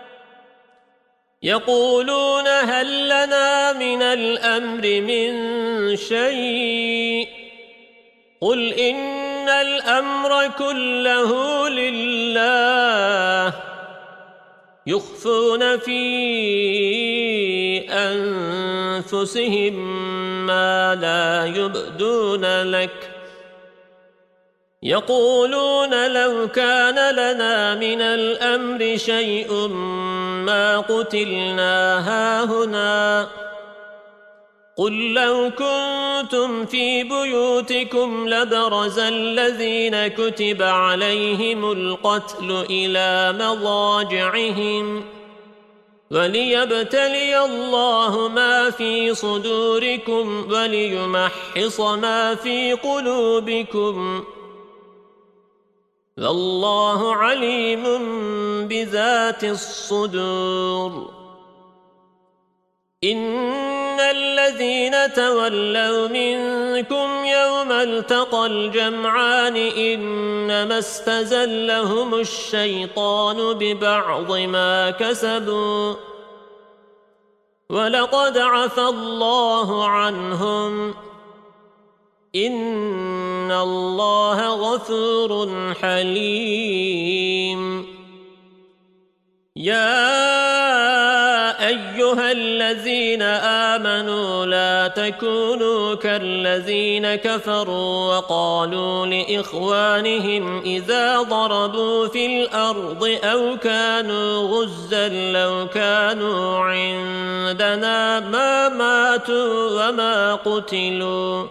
يقولون هل لنا من الأمر من شيء قل إن الأمر كله لله يخفون في أنفسهم ما لا يبدون لك يقولون لو كان لنا من الأمر شيء ما قتلنا هاهنا قل لو كنتم في بيوتكم لبرز الذين كتب عليهم القتل إلى مضاجعهم وليبتلي الله ما في صدوركم وليمحص ما في قلوبكم والله عليم بذات الصدور إن الذين تولوا منكم يوم التقى الجمعان إنما استزلهم الشيطان ببعض ما كسبوا ولقد عفى الله عنهم إن الله غفور حليم يا أيها الذين آمنوا لا تكونوا كالذين كفروا وقالوا لإخوانهم إذا ضربوا في الأرض أو كانوا غزا لو كانوا عندنا ما ماتوا وما قتلوا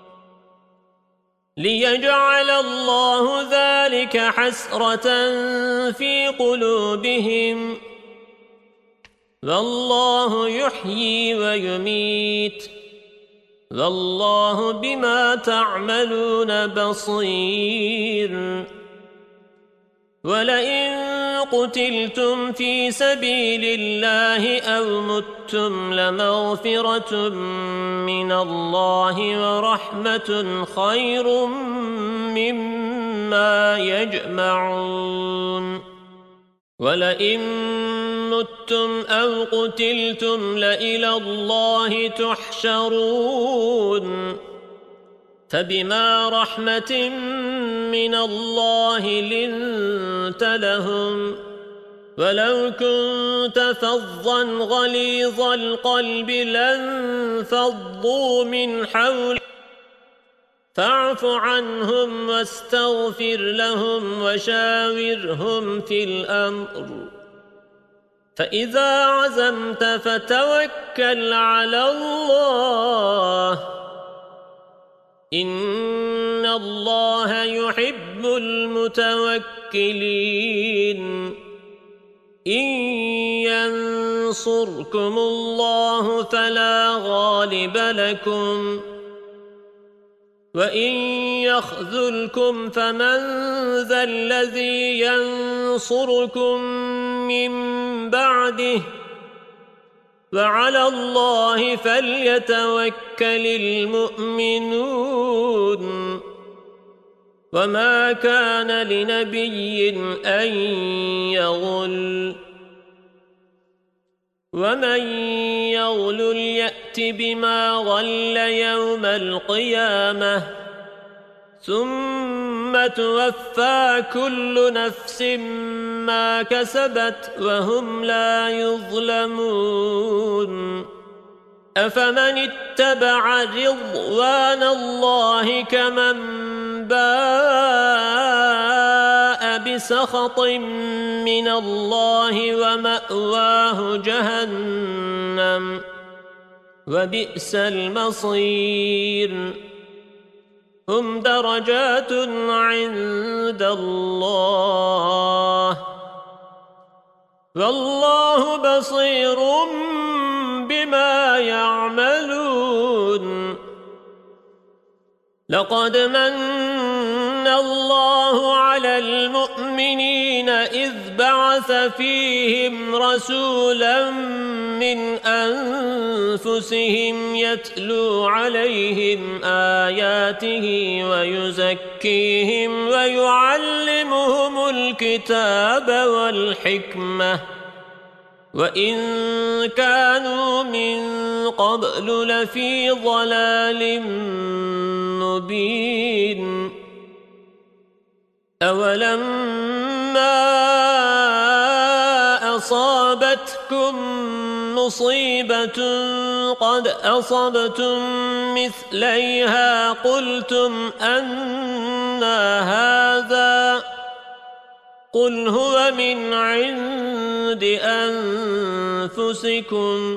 ليجعل الله ذلك حسرة في قلوبهم والله يحيي ويميت والله بما تعملون بصير ولئن قتلتم في سبيل الله أو متم لمغفرة من الله ورحمة خير مما يجمعون ولئن متم أو قتلتم لإلى الله تحشرون فبما رحمة من الله لنت لهم ولو كنت فظا غليظ القلب لانفضوا من حولك فاعف عنهم واستغفر لهم وشاورهم في الأمر فإذا عزمت فتوكل على الله إن الله يحب المتوكلين إن ينصركم الله فلا غالب لكم وَإِن يَخْذُلْكُمْ فَمَنْ ذَا الَّذِي يَنصُرُكُمْ مِنْ بَعْدِهِ وَعَلَى اللَّهِ فَلْيَتَوَكَّلِ الْمُؤْمِنُونَ وَمَا كَانَ لِنَبِيٍّ أَنْ يَغُلَّ وَمَنْ يَغْلُلْ يَأْتِ بِمَا غَلَّ يَوْمَ الْقِيَامَةِ ثُمَّ تُوَفَّى كُلُّ نَفْسٍ مَا كَسَبَتْ وَهُمْ لا يُظْلَمُونَ أَفَمَنِ اتَّبَعَ رِضْوَانَ اللَّهِ كَمَنْ بَاءَ بِسَخَطٍ مِّنَ اللَّهِ وَمَأْوَاهُ جَهَنَّمُ وَبِئْسَ الْمَصِيرُ هُمْ دَرَجَاتٌ عِندَ اللَّهِ وَاللَّهُ بَصِيرٌ بِمَا يَعْمَلُونَ لَقَدْ مَنَّ اللَّهُ عَلَى الْمُؤْمِنِينَ إِذْ بَعَثَ فِيهِمْ رَسُولًا مِّنْ أَنفُسِهِمْ يَتْلُو عَلَيْهِمْ آيَاتِهِ وَيُزَكِّيهِمْ وَيُعَلِّمُهُمُ الْكِتَابَ وَالْحِكْمَةَ وَإِن كَانُوا مِن قَبْلُ لَفِي ضَلَالٍ مُبِينٍ أَوَلَمَّا أَصَابَتْكُم مُّصِيبَةٌ قَدْ أَصَبْتُم مِّثْلَيْهَا قُلْتُمْ أَنَّىٰ هَٰذَا قُلْ هُوَ مِنْ عِندِ أَنفُسِكُمْ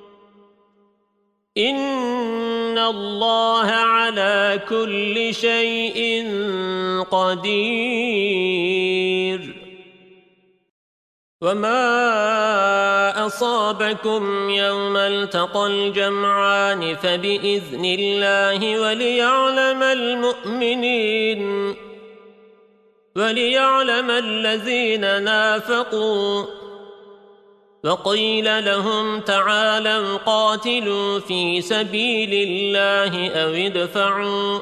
إِنَّ اللَّهَ عَلَى كُلِّ شَيْءٍ قَدِيرٌ وَمَا أَصَابَكُمْ يَوْمَ الْتَقَى الْجَمْعَانِ فَبِإِذْنِ اللَّهِ وَلِيَعْلَمَ الَّذِينَ نَافَقُوا وَقِيلَ لَهُمْ تَعَالَوْا قَاتِلُوا فِي سَبِيلِ اللَّهِ أَوِ ادْفَعُوا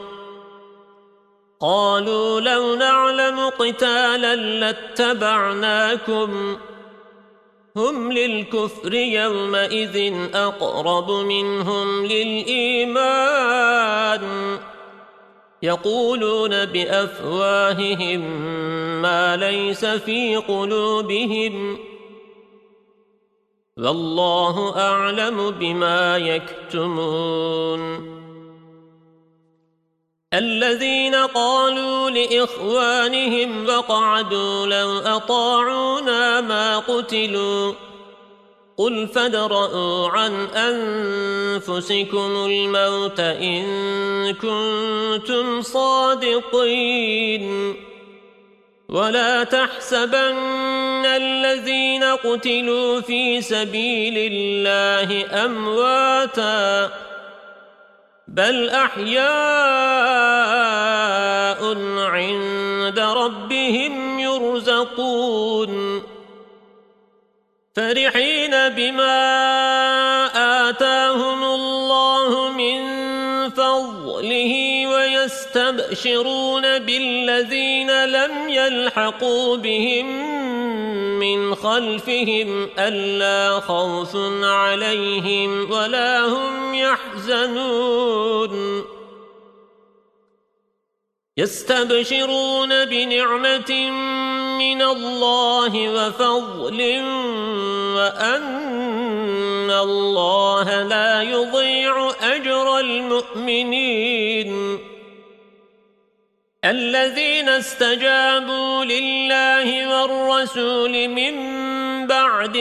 قَالُوا لَوْ نَعْلَمُ قِتَالًا لَاتَّبَعْنَاكُمْ هُمْ لِلْكُفْرِ يَوْمَئِذٍ أَقْرَبُ مِنْهُمْ لِلْإِيمَانِ يَقُولُونَ بِأَفْوَاهِهِمْ مَا لَيْسَ فِي قُلُوبِهِمْ وَاللَّهُ أَعْلَمُ بِمَا يَكْتُمُونَ الَّذِينَ قَالُوا لِإِخْوَانِهِمْ وَقَعَدُوا لَوْ أَطَاعُونَا مَا قُتِلُوا قُلْ فَادْرَءُوا عَنْ أَنفُسِكُمُ الْمَوْتَ إِن كُنتُمْ صَادِقِينَ وَلَا تَحْسَبَنَّ الَّذِينَ قُتِلُوا فِي سَبِيلِ اللَّهِ أَمْوَاتًا بَلْ أَحْيَاءٌ عِندَ رَبِّهِمْ يُرْزَقُونَ فَرِحِينَ بِمَا آتَاهُمُ اللَّهُ مِنْ فَضْلِهِ وَيَسْتَبْشِرُونَ بِالَّذِينَ لَمْ يَلْحَقُوا بِهِمْ مِنْ خَلْفِهِمْ أَلَّا خَوْفٌ عَلَيْهِمْ وَلَا هُمْ يَحْزَنُونَ يَسْتَبْشِرُونَ بِنِعْمَةٍ مِّنَ اللَّهِ وَفَضْلٍ وَأَنَّ اللَّهَ لَا يُضِيعُ أَجْرَ الْمُؤْمِنِينَ الَّذِينَ اسْتَجَابُوا لِلَّهِ وَالرَّسُولِ مِن بَعْدِ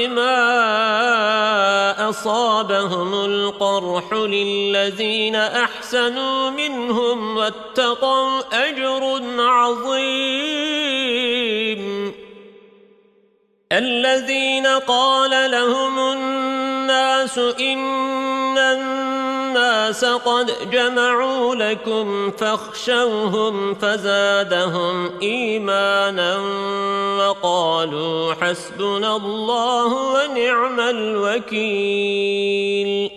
مَا أَصَابَهُمُ الْقَرْحُ لِلَّذِينَ أَحْسَنُوا مِنْهُمْ وَاتَّقَوْا أَجْرٌ عَظِيمٌ الَّذِينَ قَالَ لَهُمُ النَّاسُ إِنَّ الناس قد جمعوا لكم فاخشوهم فزادهم إيمانا وقالوا حسبنا الله ونعم الوكيل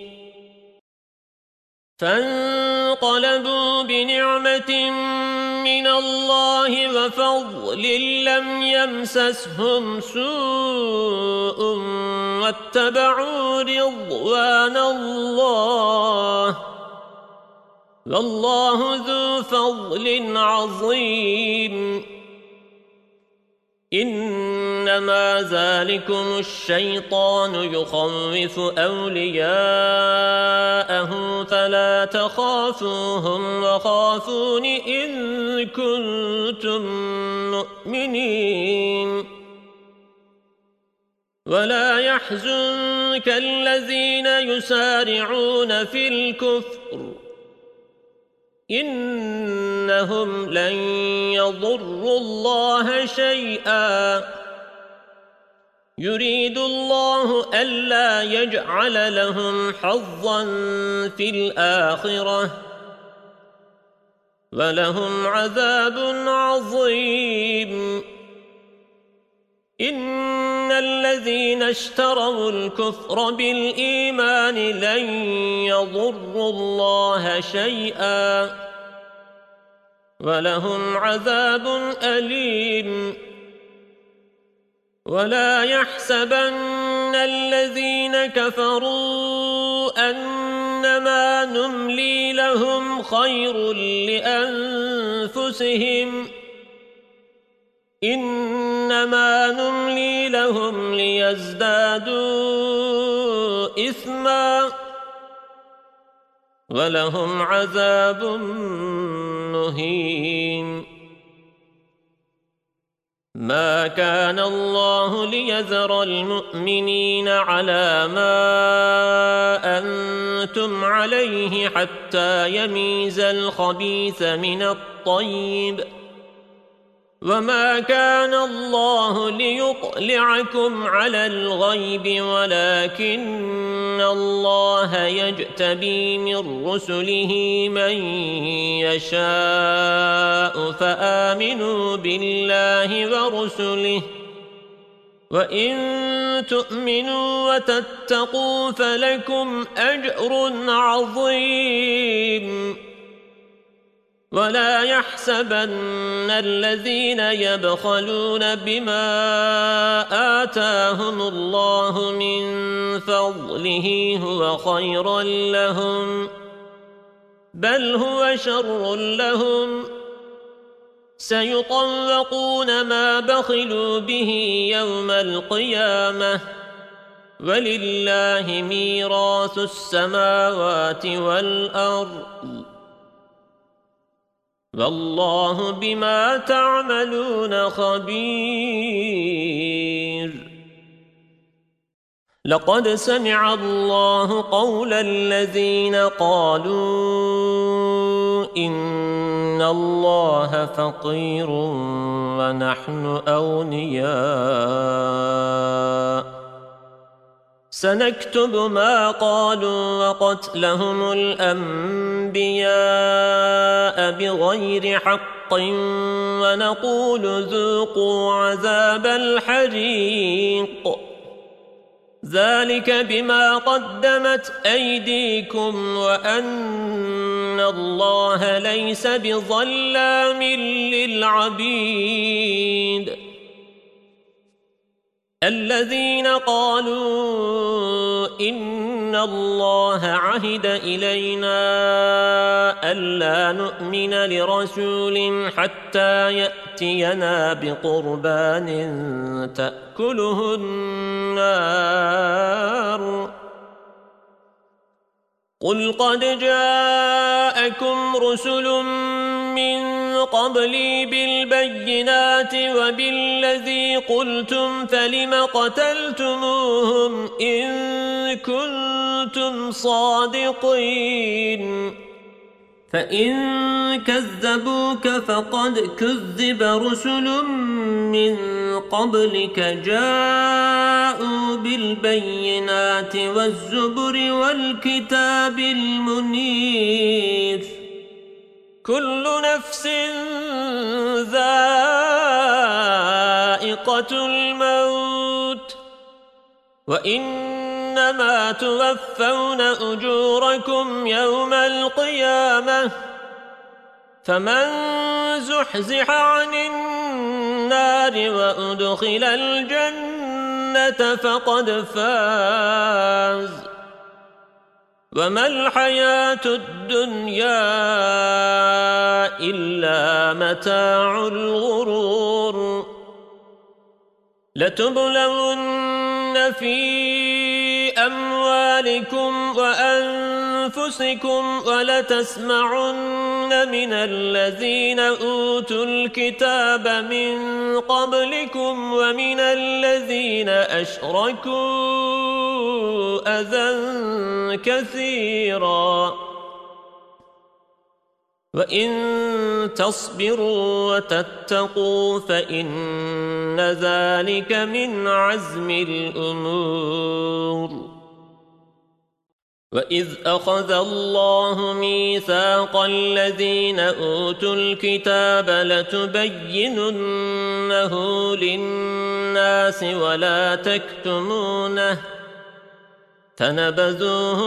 فانقلبوا بنعمة من الله وفضل لم يمسسهم سوء واتبعوا رضوان الله والله ذو فضل عظيم إنما ذلكم الشيطان يخوف أولياءه فلا تخافوهم وخافون إن كنتم مؤمنين ولا يحزنك الذين يسارعون في الكفر إنهم لن يضروا الله شيئا يريد الله ألا يجعل لهم حظا في الآخرة ولهم عذاب عظيم إن الذين اشتروا الكفر بالإيمان لن يضروا الله شيئا ولهم عذاب أليم ولا يحسبن الذين كفروا أنما نملي لهم خير لأنفسهم إنما نملي لهم ليزدادوا إثما ولهم عذاب مهين ما كان الله ليذر المؤمنين على ما أنتم عليه حتى يميز الخبيث من الطيب وما كان الله ليطلعكم على الغيب ولكن الله يجتبي من رسله من يشاء فآمنوا بالله ورسله وإن تؤمنوا وتتقوا فلكم أجر عظيم ولا يحسبن الذين يبخلون بما آتاهم الله من فضله هو خيرا لهم بل هو شر لهم سيطوقون ما بخلوا به يوم القيامة ولله ميراث السماوات والأرض والله بما تعملون خبير لقد سمع الله قول الذين قالوا إن الله فقير ونحن أغنياء سنكتب ما قالوا وقتلهم الأنبياء بغير حق ونقول ذوقوا عذاب الحريق ذلك بما قدمت أيديكم وأن الله ليس بظلام للعبيد الذين قالوا إن الله عهد إلينا ألا نؤمن لرسول حتى يأتينا بقربان تأكله النار قل قد جاءكم رسل من قبلي بالبينات وبالذي قلتم فلم قتلتموهم إن كنتم صادقين فإن كذبوك فقد كذب رسل من قبلك جاءوا بالبينات والزبر والكتاب المنير كل نفس ذائقة الموت وإنما توفون أجوركم يوم القيامة فمن زحزح عن النار وأدخل الجنة فقد فاز وما الحياة الدنيا إلا متاع الغرور لتبلون في أموالكم وأنفسكم ولتسمعن من الذين أوتوا الكتاب من قبلكم ومن الذين أشركوا أذى كثيرا وإن تصبروا وتتقوا فإن ذلك من عزم الأمور وإذ أخذ الله ميثاق الذين أوتوا الكتاب لتبيننه للناس ولا تكتمونه فنبذوه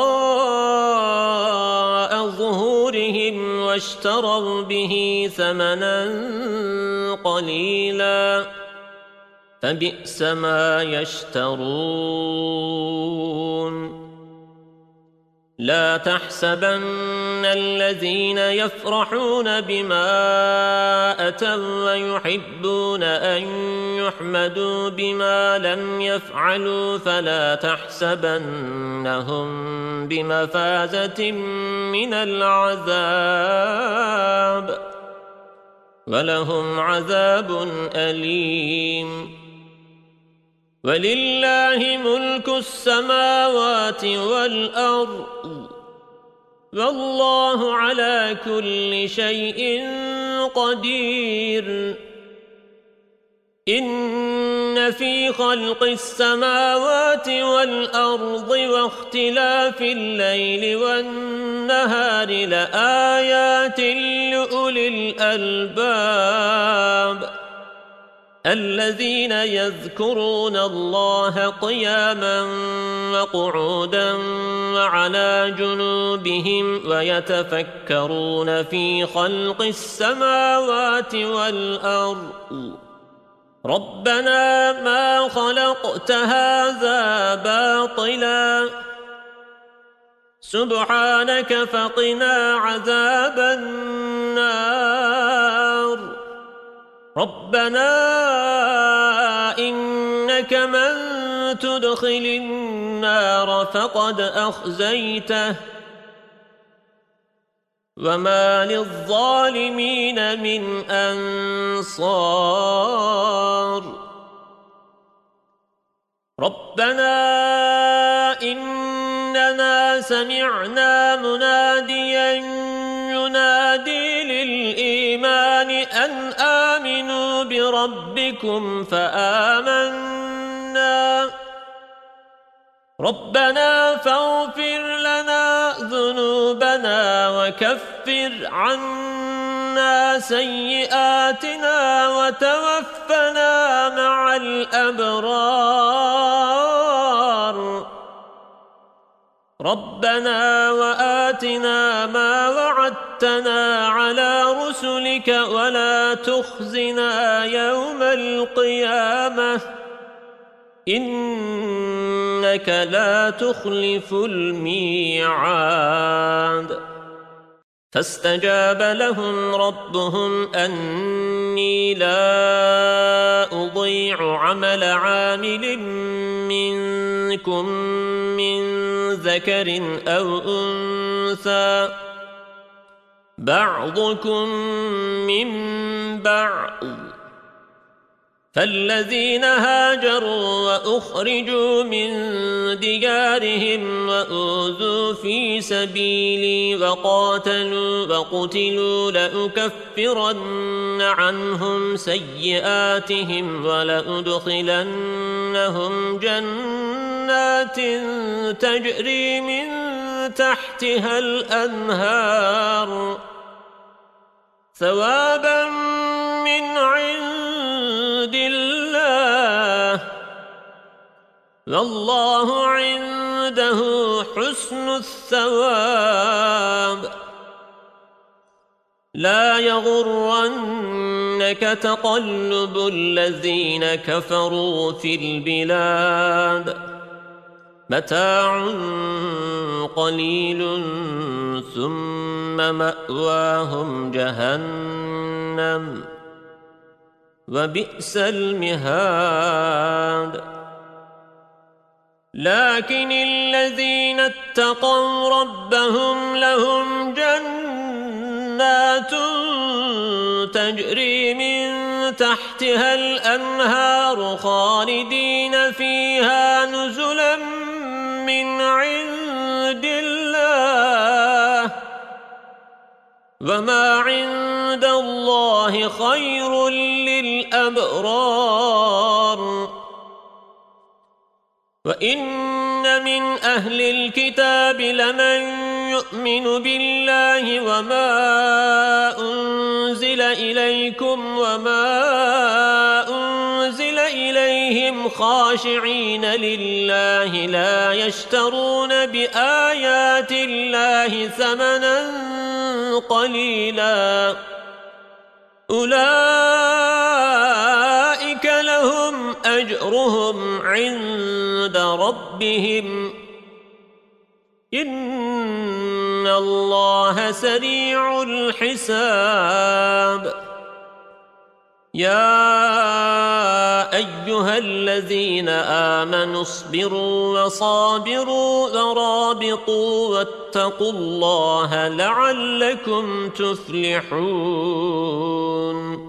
وراء ظهورهم واشتروا به ثمنا قليلا فبئس ما يشترون لا تحسبن الذين يفرحون بما أتوا ويحبون أن يحمدوا بما لم يفعلوا فلا تحسبنهم بمفازة من العذاب ولهم عذاب أليم ولله ملك السماوات والأرض والله على كل شيء قدير إن في خلق السماوات والأرض واختلاف الليل والنهار لآيات لأولي الألباب الذين يذكرون الله قياما وقعودا وعلى جنوبهم ويتفكرون في خلق السماوات والأرض ربنا ما خلقت هذا باطلا سبحانك فقنا عذاب النار ربنا إنك من تدخل النار فقد أخزيته وما للظالمين من أنصار ربنا إننا سمعنا مناديا ينادي للإيمان أن آمنوا بربكم فآمنا ربنا فاغفر لنا ذنوبنا وكفر عنا سيئاتنا وتوفنا مع الأبرار ربنا وآتنا ما وعدتنا على رسلك ولا تخزنا يوم القيامة إنك لا تخلف الميعاد فاستجاب لهم ربهم أني لا أضيع عمل عامل منكم من ذكر أو أنثى بعضكم من بعض فالذين هاجروا وأخرجوا من ديارهم وأوذوا في سبيلي وقتلوا لأكفرن عنهم سيئاتهم ولأدخلنهم جنات تجري من تحتها الأنهار ثوابا من عند الله والله عنده حسن الثواب. لا يغرنك تقلب الذين كفروا في البلاد متاع قليل ثم مأواهم جهنم وبئس المهاد. لكن الذين اتقوا ربهم لهم جنات تجري من تحتها الأنهار خالدين فيها نزلا من عند الله وما عند الله خير للأبرار. وإن من أهل الكتاب لمن يؤمن بالله وما أنزل إليكم وما أنزل إليهم خاشعين لله لا يشترون بآيات الله ثمنا قليلا أولئك لهم أجرهم عند ربهم إن الله سريع الحساب. يا أيها الذين آمنوا اصبروا وصابروا ورابطوا واتقوا الله لعلكم تفلحون.